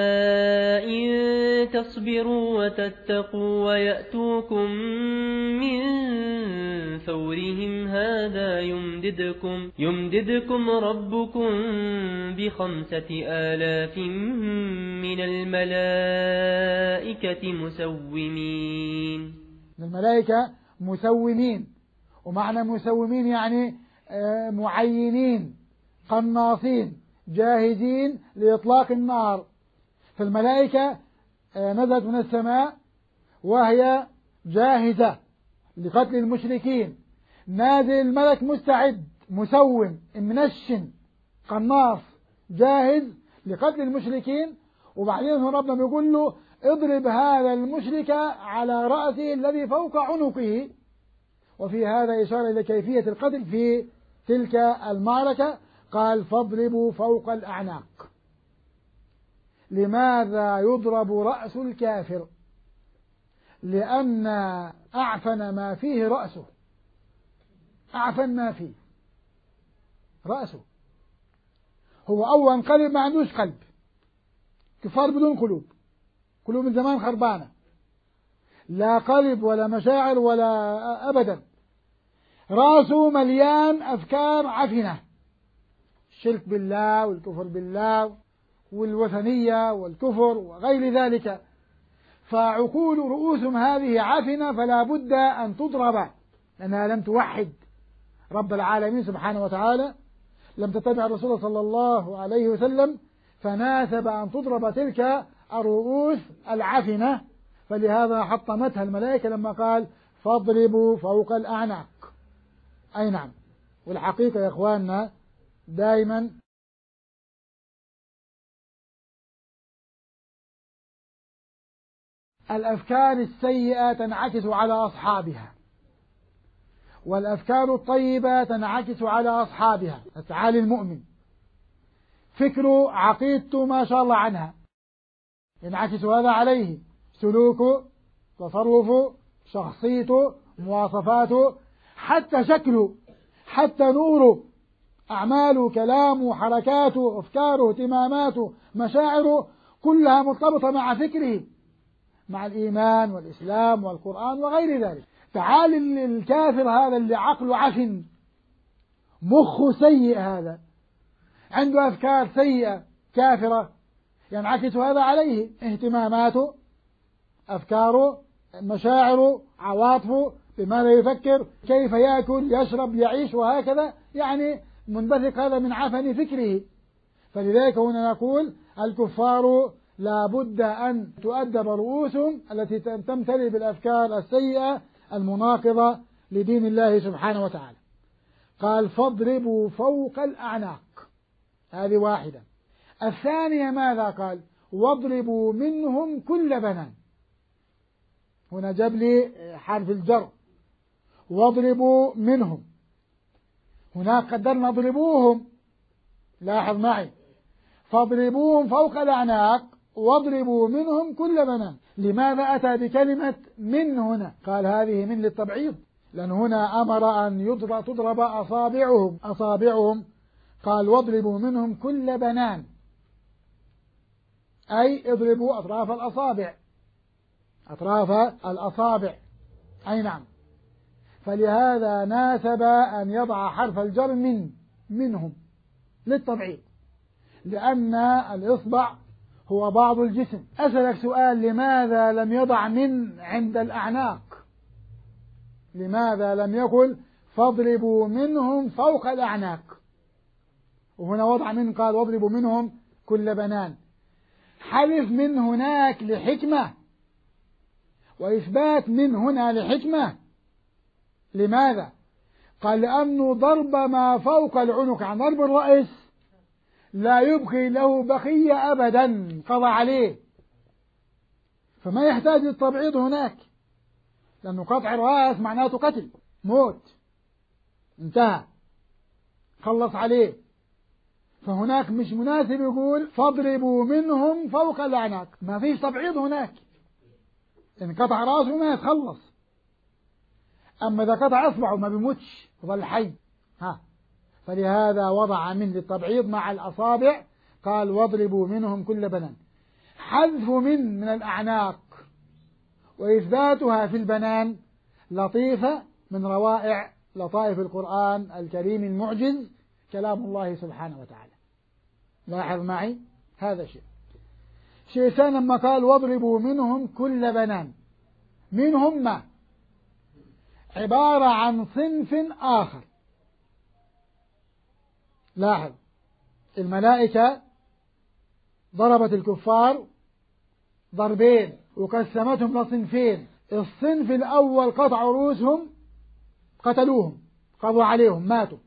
إن تصبروا وتتقوا ويأتوكم من فورهم هذا يمددكم يمددكم ربكم بخمسة آلاف من الملائكة مسومين. الملائكة مسومين، ومعنى مسومين يعني معينين قناصين جاهزين لإطلاق النار. فالملائكة نزلت من السماء وهي جاهزة لقتل المشركين، نازل الملك مستعد مسوم منشن قناص جاهز لقتل المشركين. وبعدين ربنا بيقول له اضرب هذا المشرك على رأسه الذي فوق عنقه. وفي هذا إشارة إلى كيفية القتل في تلك المعركة. قال فاضربوا فوق الأعناق. لماذا يضرب رأس الكافر؟ لأن أعفن ما فيه رأسه، أعفن ما فيه رأسه. هو أول قلب ما عندوش قلب، كفار بدون قلوب، قلوب من زمان خربانة، لا قلب ولا مشاعر ولا أبدا. راسه مليان أفكار عفنة، الشرك بالله والكفر بالله والوثنية والكفر وغير ذلك. فعقول رؤوسهم هذه عفنة، فلا بد أن تضرب، لأنها لم توحد رب العالمين سبحانه وتعالى، لم تتبع الرسول صلى الله عليه وسلم، فناسب أن تضرب تلك الرؤوس العفنة. فلهذا حطمتها الملائكة لما قال فاضربوا فوق الأعناق. أي نعم. والحقيقة يا إخواننا دائما الأفكار السيئة تنعكس على أصحابها، والأفكار الطيبة تنعكس على أصحابها. تعالي المؤمن فكره عقيدته ما شاء الله عنها، ينعكس هذا عليه، سلوكه، تصرفه، شخصيته، مواصفاته، حتى شكله، حتى نوره، أعماله، كلامه، حركاته، أفكاره، اهتماماته، مشاعره، كلها مرتبطة مع فكره، مع الإيمان والإسلام والقرآن وغير ذلك. تعال الكافر هذا اللي عقله عفن، مخه سيء، هذا عنده أفكار سيئة كافرة، ينعكس هذا عليه، اهتماماته، أفكاره، مشاعره، عواطفه، بماذا يفكر، كيف يأكل، يشرب، يعيش، وهكذا، يعني منبثق هذا من عفن فكره. فلذلك هنا نقول الكفار لا بد أن تؤدب رؤوسهم التي تمتلئ بالأفكار السيئة المناقضة لدين الله سبحانه وتعالى. قال فاضربوا فوق الأعناق، هذه واحدة. الثانية ماذا قال؟ واضربوا منهم كل بنان. هنا جاب لي حرف الجر، واضربوا منهم. هناك قدرنا اضربوهم، لاحظ معي، فاضربوهم فوق الأعناق واضربوا منهم كل بنان. لماذا أتى بكلمة من هنا؟ قال هذه من للتبعيض، لأن هنا أمر أن يضرب تضرب أصابعهم أصابعهم قال واضربوا منهم كل بنان، أي اضربوا أطراف الأصابع، أطراف الأصابع. أي نعم. فلهذا ناسب أن يضع حرف الجر من منهم للتبعيض، لأن الإصبع هو بعض الجسم. أسألك سؤال، لماذا لم يضع من عند الأعناق؟ لماذا لم يقل فاضربوا منهم فوق الأعناق؟ وهنا وضع من، قال واضربوا منهم كل بنان. حذف من هناك لحكمة، وإثبات من هنا لحكمة. لماذا؟ قال لأنه ضرب ما فوق العنق عن ضرب الرأس لا يبقي له بقية أبدا، قضى عليه فما يحتاج للتبعيض هناك، لأنه قطع الرأس معناته قتل، موت، انتهى، خلص عليه. فهناك مش مناسب يقول فاضربوا منهم فوق الأعناق، ما فيش تبعيض هناك، إن قطع رأسه ما يتخلص. أما إذا قطع أصبعه ما بيموتش، ظل حي. ها، فلهذا وضع من للتبعيض مع الأصابع، قال واضربوا منهم كل بنان. حذف من من الأعناق وإثباتها في البنان لطيفة من روائع لطائف القرآن الكريم المعجز، كلام الله سبحانه وتعالى. لاحظ معي هذا شيء. شيء ثاني لما قال واضربوا منهم كل بنان، منهم ما عبارة عن صنف آخر. لاحظ، الملائكة ضربت الكفار ضربين وقسمتهم لصنفين. الصنف الأول قطعوا رؤوسهم، قتلوهم، قضوا عليهم، ماتوا.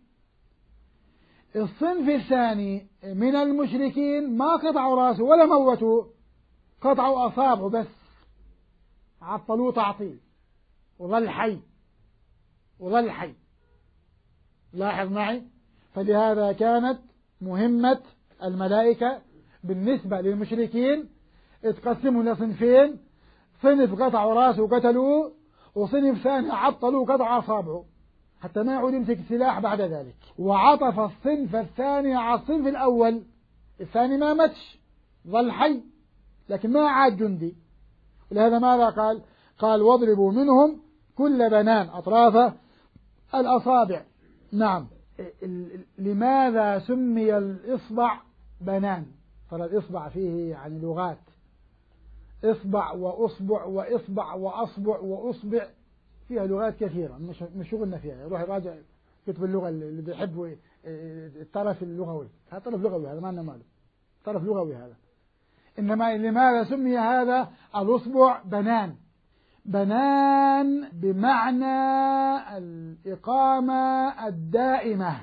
الصنف الثاني من المشركين ما قطعوا راسه ولا موتوه، قطعوا أصابعه بس، عطلوه تعطيل، وظل حي، وظل حي. لاحظ معي. فلهذا كانت مهمة الملائكة بالنسبة للمشركين اتقسموا لصنفين، صنف قطعوا راسه وقتلوه، وصنف ثاني عطلوه وقطعوا أصابعه حتى ما يعود يمسك السلاح بعد ذلك. وعطف الصنف الثاني على الصنف الأول، الثاني ما ماتش، ظل حي لكن ما عاد جندي. ولهذا ماذا قال؟ قال واضربوا منهم كل بنان، أطراف الأصابع. نعم. لماذا سمي الإصبع بنان؟ ترى الإصبع فيه يعني لغات، إصبع وأصبع وإصبع وأصبع وأصبع، فيها لغات كثيرة، مش مش شغلنا فيها. يروح يراجع كتب اللغة اللي بيحبوا الطرف اللغوي، هذا طرف لغوي، هذا ما لنا ماله، طرف لغوي هذا. إنما لماذا سمي هذا الأصبع بنان؟ بنان بمعنى الإقامة الدائمة.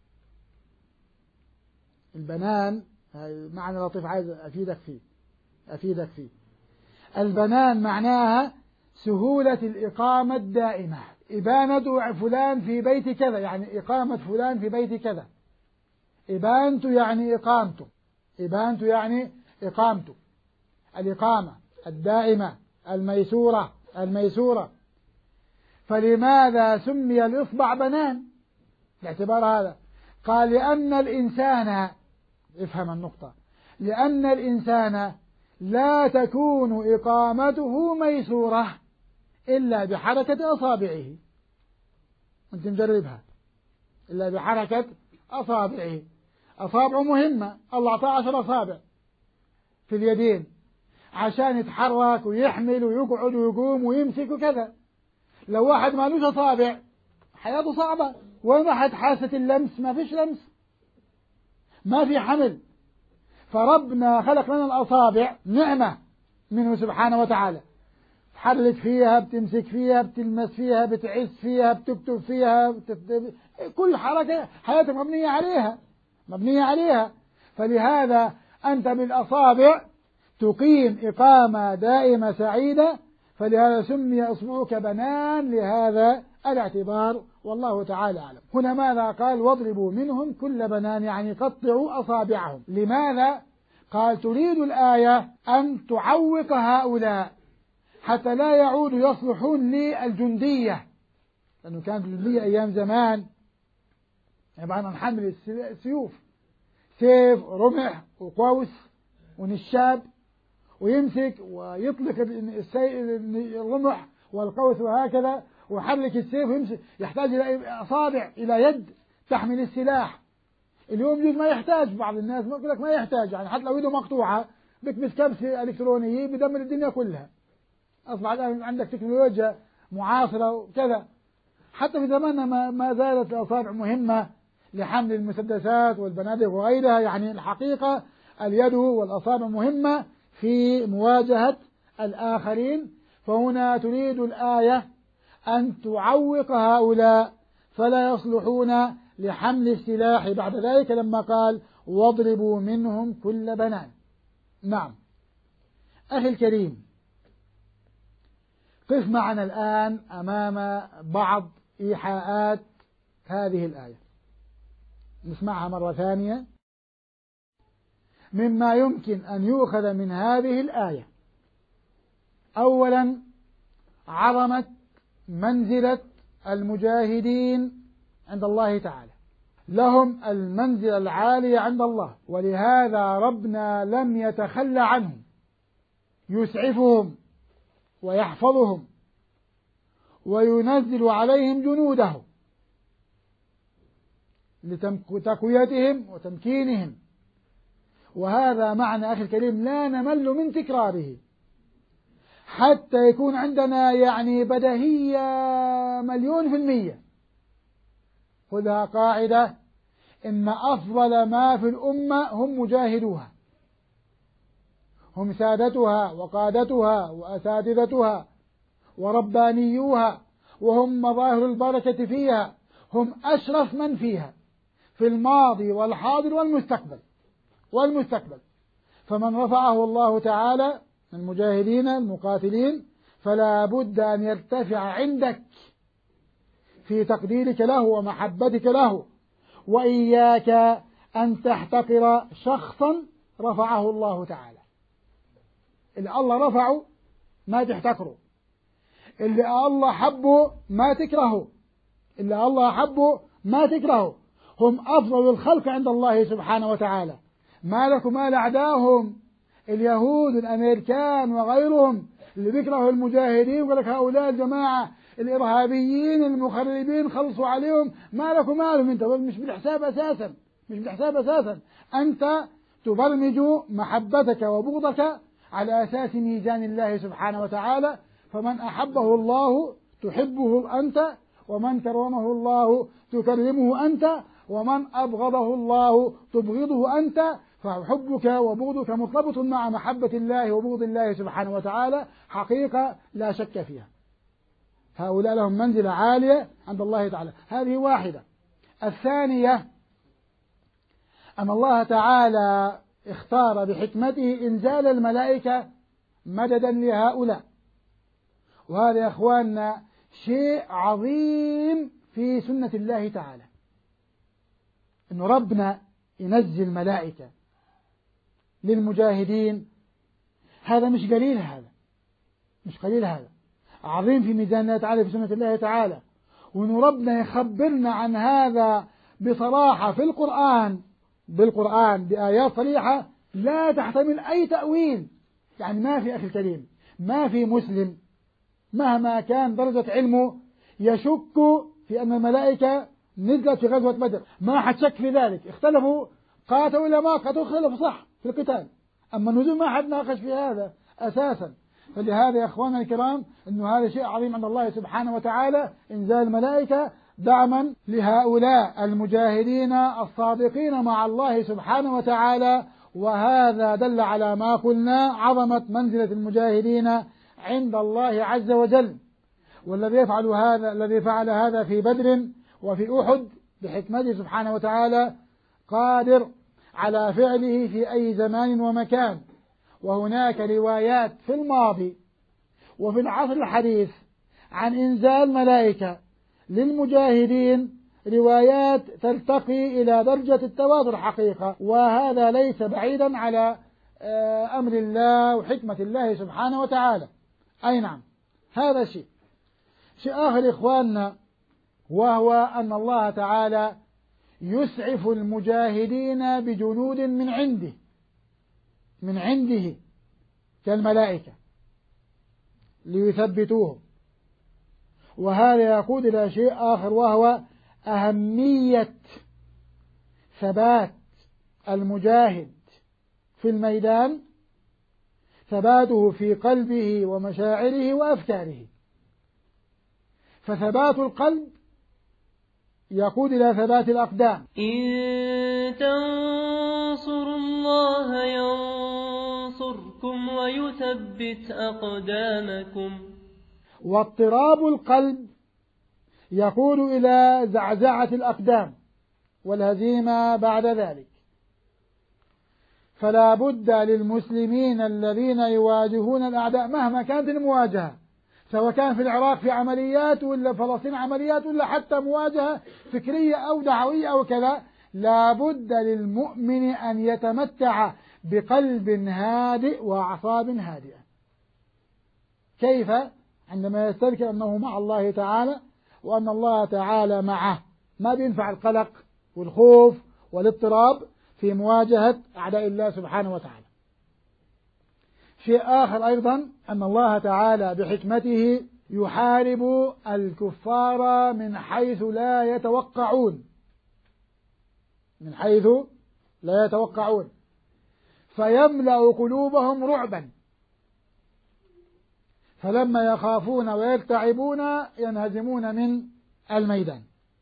البنان معنى لطيف، عايز أفيدك فيه أفيدك فيه البنان معناها سهولة الإقامة الدائمة. إبانة فلان في بيت كذا يعني إقامة فلان في بيت كذا. إبانته يعني إقامته، إبانته يعني إقامته، الإقامة الدائمة الميسورة الميسورة. فلماذا سمي الإصبع بنان باعتبار هذا؟ قال لأن الإنسان، افهم النقطة، لأن الإنسان لا تكون إقامته ميسورة إلا بحركة أصابعه. أنت مجربها، إلا بحركة أصابعه. أصابعه مهمة، الله أعطاه عشر أصابع في اليدين عشان يتحرك ويحمل ويقعد ويقوم ويمسك وكذا. لو واحد ما له أصابع حياته صعبة. وين راحت حاسة اللمس؟ ما فيش لمس، ما في حمل. فربنا خلق لنا الأصابع نعمة منه سبحانه وتعالى، تحرك فيها، بتمسك فيها، بتلمس فيها، بتعز فيها، بتكتب فيها، بتت... كل حركة حياتك مبنية عليها مبنية عليها. فلهذا أنت بالأصابع تقيم إقامة دائمة سعيدة. فلهذا سمي إصبعك بنان لهذا الاعتبار، والله تعالى أعلم. هنا ماذا قال؟ واضربوا منهم كل بنان، يعني قطعوا أصابعهم. لماذا؟ قال تريد الآية أن تعوق هؤلاء حتى لا يعودوا يصلحون للجندية، لأنه كانت الجندية أيام زمان عبارة عن حمل السيوف، سيف رمح وقوس ونشاب، ويمسك ويطلق الرمح والقوس وهكذا، ويحرك السيف ويمسك. يحتاج إلى أصابع، إلى يد تحمل السلاح. اليوم يجوز ما يحتاج، بعض الناس ما يقول لك ما يحتاج، يعني حتى لو يده مقطوعة بكبس كبسة إلكترونية بدمر الدنيا كلها. أصبح الآن عندك تكنولوجيا معاصرة وكذا. حتى في زماننا ما, ما زالت الأصابع مهمة لحمل المسدسات والبنادق وغيرها. يعني الحقيقة اليد والأصابع مهمة في مواجهة الآخرين. فهنا تريد الآية أن تعوق هؤلاء فلا يصلحون لحمل السلاح بعد ذلك، لما قال واضربوا منهم كل بنان. نعم. أخي الكريم، قف معنا الآن أمام بعض إيحاءات هذه الآية، نسمعها مرة ثانية. مما يمكن أن يؤخذ من هذه الآية: أولا عظمة منزلة المجاهدين عند الله تعالى، لهم المنزلة العالية عند الله، ولهذا ربنا لم يتخلى عنهم، يسعفهم ويحفظهم وينزل عليهم جنوده لتقويتهم وتمكينهم. وهذا معنى أخي الكريم لا نمل من تكراره حتى يكون عندنا يعني بديهية مليون في المية. خذها قاعدة: إن أفضل ما في الأمة هم مجاهدوها، هم سادتها وقادتها وأساتذتها وربانيوها، وهم مظاهر البركة فيها، هم أشرف من فيها في الماضي والحاضر والمستقبل والمستقبل فمن رفعه الله تعالى من المجاهدين المقاتلين فلا بد أن يرتفع عندك في تقديرك له ومحبتك له، وإياك أن تحتقر شخصا رفعه الله تعالى. اللي الله رفعه ما تحتقره، اللي الله حبه ما تكرهه، اللي الله حبه ما تكرهه. هم أفضل الخلق عند الله سبحانه وتعالى، ما لكم ما لأعداهم اليهود الأمريكان وغيرهم اللي بيكرهوا المجاهدين ويقول لك هؤلاء الجماعة الإرهابيين المخربين خلصوا عليهم. ما لكم مالهم؟ أنت مش بالحساب أساسا، مش بالحساب أساسا. أنت تبرمج محبتك وبغضك على أساس ميزان الله سبحانه وتعالى، فمن أحبه الله تحبه أنت، ومن كرمه الله تكرمه أنت، ومن أبغضه الله تبغضه أنت. فحبك وبغضك مرتبط مع محبة الله وبغض الله سبحانه وتعالى، حقيقة لا شك فيها. هؤلاء لهم منزلة عالية عند الله تعالى، هذه واحدة. الثانية أن الله تعالى اختار بحكمته إنزال الملائكة مددا لهؤلاء، وهذا يا أخواننا شيء عظيم في سنة الله تعالى، أن ربنا ينزل ملائكة للمجاهدين. هذا مش قليل، هذا مش قليل، هذا عظيم في ميزان الله تعالى في سنة الله تعالى. وأن ربنا يخبرنا عن هذا بصراحة في القرآن، بالقرآن بآيات صريحة لا تحتمل أي تأويل. يعني ما في أخي الكريم، ما في مسلم مهما كان درجة علمه يشك في أن الملائكة نزلت في غزوة بدر، ما حد شك في ذلك. اختلفوا قاتلوا ولا ما قاتلوا، اختلفوا صح في القتال، أما النزول ما حد ناقش في هذا أساسا. فلهذا يا أخواننا الكرام أنه هذا شيء عظيم عند الله سبحانه وتعالى، إنزال الملائكة دعما لهؤلاء المجاهدين الصادقين مع الله سبحانه وتعالى. وهذا دل على ما قلنا: عظمة منزلة المجاهدين عند الله عز وجل. والذي يفعل هذا، الذي فعل هذا في بدر وفي أحد بحكمته سبحانه وتعالى قادر على فعله في أي زمان ومكان. وهناك روايات في الماضي وفي العصر الحديث عن إنزال ملائكة للمجاهدين، روايات ترتقي إلى درجة التواتر حقيقة، وهذا ليس بعيدا على أمر الله وحكمة الله سبحانه وتعالى. أي نعم، هذا شيء. شيء آخر إخواننا، وهو أن الله تعالى يسعف المجاهدين بجنود من عنده من عنده كالملائكة ليثبتوهم. وهذا يقود إلى شيء آخر، وهو أهمية ثبات المجاهد في الميدان، ثباته في قلبه ومشاعره وأفكاره. فثبات القلب يقود إلى ثبات الأقدام. إن تنصروا الله ينصركم ويثبت أقدامكم. واضطراب القلب يقود إلى زعزعة الأقدام والهزيمة بعد ذلك. فلا بد للمسلمين الذين يواجهون الأعداء مهما كانت المواجهة، سواء كان في العراق في عمليات ولا فلسطين عمليات ولا حتى مواجهة فكرية أو دعوية أو كذا، لا بد للمؤمن أن يتمتع بقلب هادئ وأعصاب هادئة. كيف؟ عندما يستذكر أنه مع الله تعالى وأن الله تعالى معه، ما بينفع القلق والخوف والاضطراب في مواجهة أعداء الله سبحانه وتعالى. شيء آخر أيضا أن الله تعالى بحكمته يحارب الكفار من حيث لا يتوقعون، من حيث لا يتوقعون، فيملأ قلوبهم رعبا، فلما يخافون ويرتعبون ينهزمون من الميدان.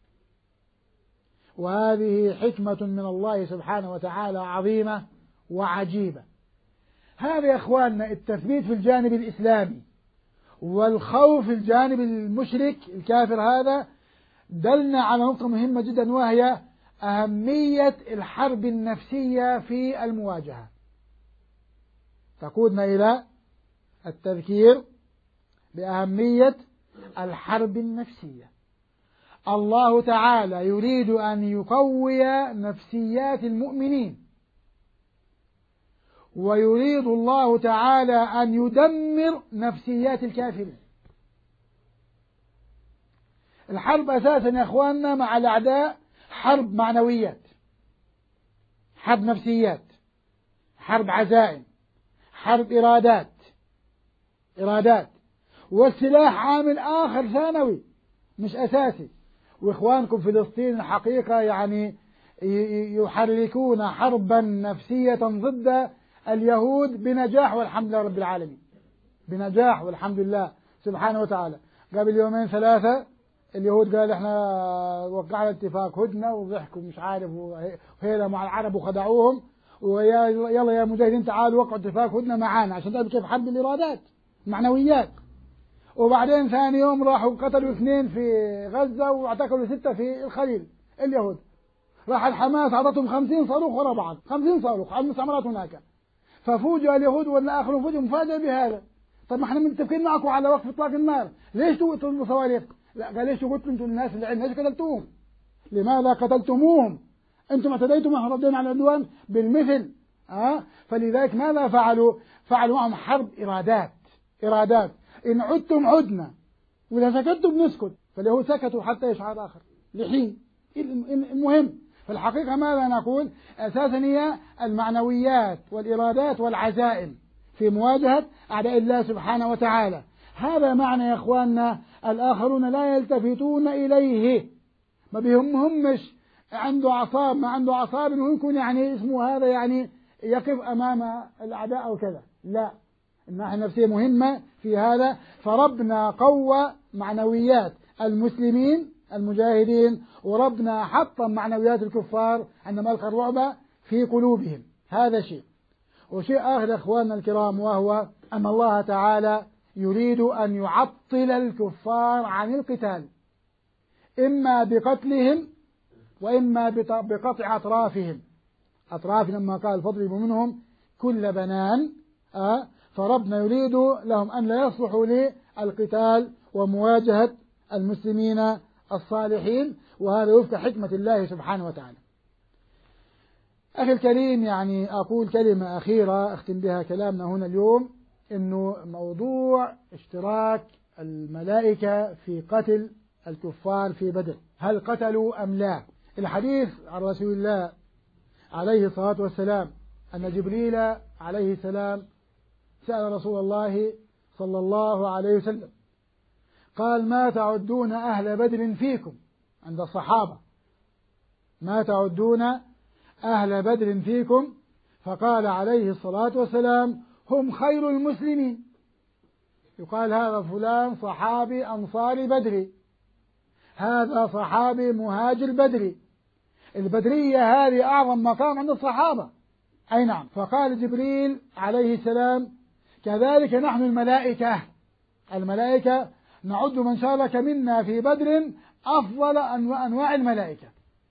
وهذه حكمة من الله سبحانه وتعالى عظيمة وعجيبة. هذا يا إخواننا التثبيت في الجانب الإسلامي والخوف في الجانب المشرك الكافر، هذا دلنا على نقطة مهمة جدا، وهي أهمية الحرب النفسية في المواجهة. تقودنا إلى التذكير بأهمية الحرب النفسية. الله تعالى يريد أن يقوي نفسيات المؤمنين، ويريد الله تعالى أن يدمر نفسيات الكافرين. الحرب أساسا يا أخواننا مع الأعداء حرب معنويات، حرب نفسيات، حرب عزائم، حرب إرادات إرادات والسلاح عامل آخر ثانوي مش أساسي. وإخوانكم في فلسطين الحقيقة يعني يحركون حربا نفسية ضد اليهود بنجاح، والحمد لله رب العالمين، بنجاح والحمد لله سبحانه وتعالى. قبل يومين ثلاثة اليهود قال احنا وقعنا اتفاق هدنة وضحكوا مش عارف وهيلا مع العرب وخدعوهم، ويا يلا يا مجاهدين تعالوا وقعوا اتفاق هدنة معانا، عشان تعرفوا كيف حرب الإرادات معنويات. وبعدين ثاني يوم راحوا قتلوا اثنين في غزة واعتقلوا ستة في الخليل اليهود. راح الحماس عطتهم خمسين صاروخ ورا بعض، خمسين صاروخ على المستعمرات هناك. ففوجئ اليهود والآخرون فوجئوا مفاجأة بهذا. طب ما احنا متفقين معكم على وقف اطلاق النار، ليش تقتلوا صواريخ؟ لا قال ليش قلتوا انتم الناس اللي عندنا ليش قتلتوهم؟ لماذا قتلتموهم؟ انتم اعتديتم احنا ردينا على العدوان بالمثل. ها؟ فلذلك ماذا فعلوا؟ فعلوا معهم حرب إرادات إرادات. إن عدتم عدنا وإذا سكتوا بنسكت. فاليهود سكتوا حتى يشعر آخر لحين. المهم في الحقيقة ماذا نقول؟ أساسا هي المعنويات والإرادات والعزائم في مواجهة أعداء الله سبحانه وتعالى. هذا معنى يا إخواننا الآخرون لا يلتفتون إليه، ما بيهمهمش عنده أعصاب ما عنده أعصاب إنه يكون يعني اسمه هذا يعني يقف أمام الأعداء أو كذا، لا، الناحية النفسية مهمة في هذا. فربنا قوى معنويات المسلمين المجاهدين، وربنا حطم معنويات الكفار عندما ألقى الرعب في قلوبهم. هذا شيء. وشيء آخر أخواننا الكرام، وهو أن الله تعالى يريد أن يعطل الكفار عن القتال، إما بقتلهم وإما بقطع أطرافهم. أطراف لما قال فاضربوا منهم كل بنان. أه فربنا يريد لهم أن لا يصلحوا للقتال ومواجهة المسلمين الصالحين، وهذا وفق حكمة الله سبحانه وتعالى. أخي الكريم، يعني أقول كلمة أخيرة أختم بها كلامنا هنا اليوم، إنه موضوع اشتراك الملائكة في قتل الكفار في بدر، هل قتلوا أم لا؟ الحديث عن رسول الله عليه الصلاة والسلام أن جبريل عليه السلام سأل رسول الله صلى الله عليه وسلم قال ما تعدون أهل بدر فيكم، عند الصحابة ما تعدون أهل بدر فيكم؟ فقال عليه الصلاة والسلام هم خير المسلمين. يقال هذا فلان صحابي أنصاري بدري، هذا صحابي مهاجر بدري. البدرية هذه أعظم مقام عند الصحابة. أي نعم. فقال جبريل عليه السلام كذلك نحن الملائكة الملائكة نعد من شارك منا في بدر أفضل أنواع الملائكة،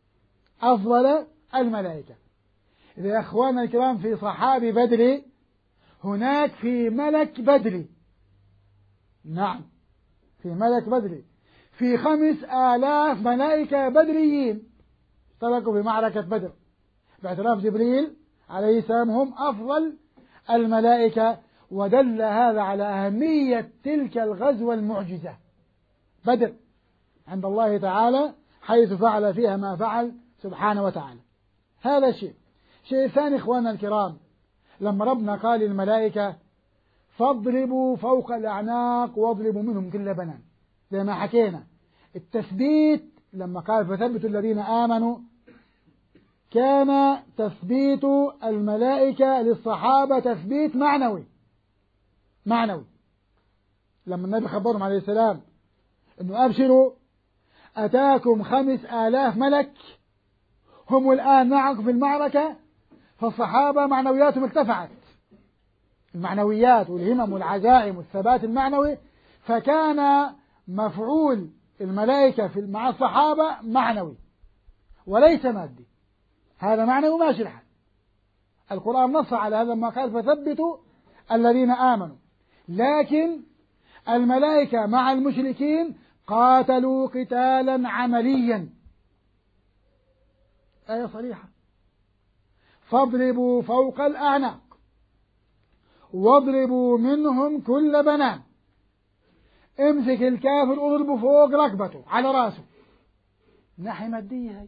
أفضل الملائكة. إذا يا أخوانا الكرام في صحابي بدري هناك في ملك بدري. نعم، في ملك بدري، في خمس آلاف ملائكة بدريين اشتركوا في معركة بدر باعتراف جبريل عليه السلام هم أفضل الملائكة. ودل هذا على أهمية تلك الغزوة المعجزة بدر عند الله تعالى، حيث فعل فيها ما فعل سبحانه وتعالى. هذا شيء. شيء ثاني إخواننا الكرام، لما ربنا قال للملائكة فاضربوا فوق الأعناق واضربوا منهم كل بنان، زي ما حكينا التثبيت لما قال فثبتوا الذين آمنوا، كان تثبيت الملائكة للصحابة تثبيت معنوي معنوي. لما النبي خبرهم عليه السلام انه ابشروا اتاكم خمس آلاف ملك هم الآن معكم في المعركة، فالصحابة معنوياتهم ارتفعت، المعنويات والهمم والعزائم والثبات المعنوي، فكان مفعول الملائكة في مع الصحابة معنوي وليس مادي. هذا معنوي ماشي الحال. القرآن نص على هذا ما قال فثبتوا الذين آمنوا. لكن الملائكة مع المشركين قاتلوا قتالا عمليا، آية صريحة، فاضربوا فوق الأعناق واضربوا منهم كل بنان. امسك الكافر اضربه فوق ركبته على راسه، ناحية مادية هي.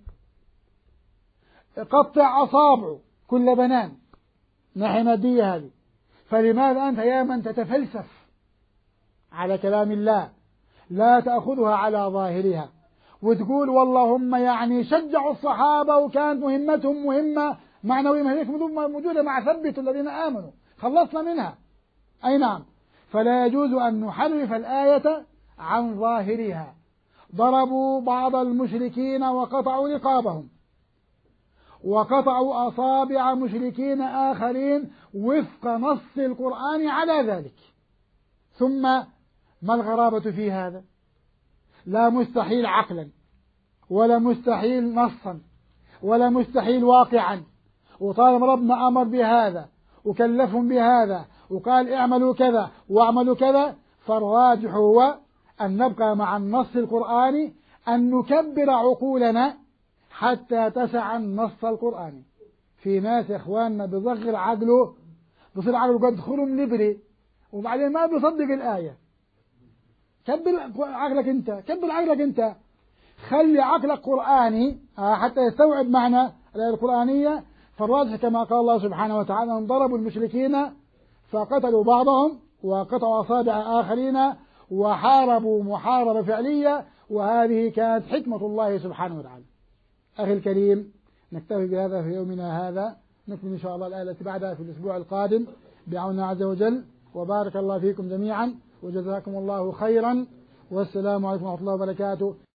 قطع أصابعه كل بنان، ناحية مادية هذه. فلماذا أنت يا من تتفلسف على كلام الله لا تأخذها على ظاهرها وتقول والله هم يعني شجعوا الصحابة وكانت مهمتهم مهمة معنوية، ما هيك موجودة مع ثبتوا الذين آمنوا خلصنا منها؟ أي نعم. فلا يجوز أن نحرف الآية عن ظاهرها. ضربوا بعض المشركين وقطعوا رقابهم وقطعوا أصابع مشركين آخرين وفق نص القرآن على ذلك. ثم ما الغرابة في هذا؟ لا مستحيل عقلا ولا مستحيل نصا ولا مستحيل واقعا، وطالما ربنا أمر بهذا وكلفهم بهذا وقال اعملوا كذا واعملوا كذا، فالراجح هو أن نبقى مع النص القرآني، أن نكبر عقولنا حتى تسع النص القرآني. في ناس يا إخواننا بيصغر عقله، بصير عقله قد خرم نبري وبعدين ما بيصدق الآية. كبر عقلك أنت، كبر عقلك أنت، خلي عقلك قرآني حتى يستوعب معنى الآية القرآنية. فالراجح كما قال الله سبحانه وتعالى أن ضربوا المشركين فقتلوا بعضهم وقطعوا أصابع آخرين وحاربوا محاربة فعلية، وهذه كانت حكمة الله سبحانه وتعالى. أخي الكريم، نكتفي بهذا في يومنا هذا، نكمل إن شاء الله الآية التي بعدها في الأسبوع القادم بعون الله عز وجل. وبارك الله فيكم جميعا وجزاكم الله خيرا، والسلام عليكم ورحمة الله وبركاته.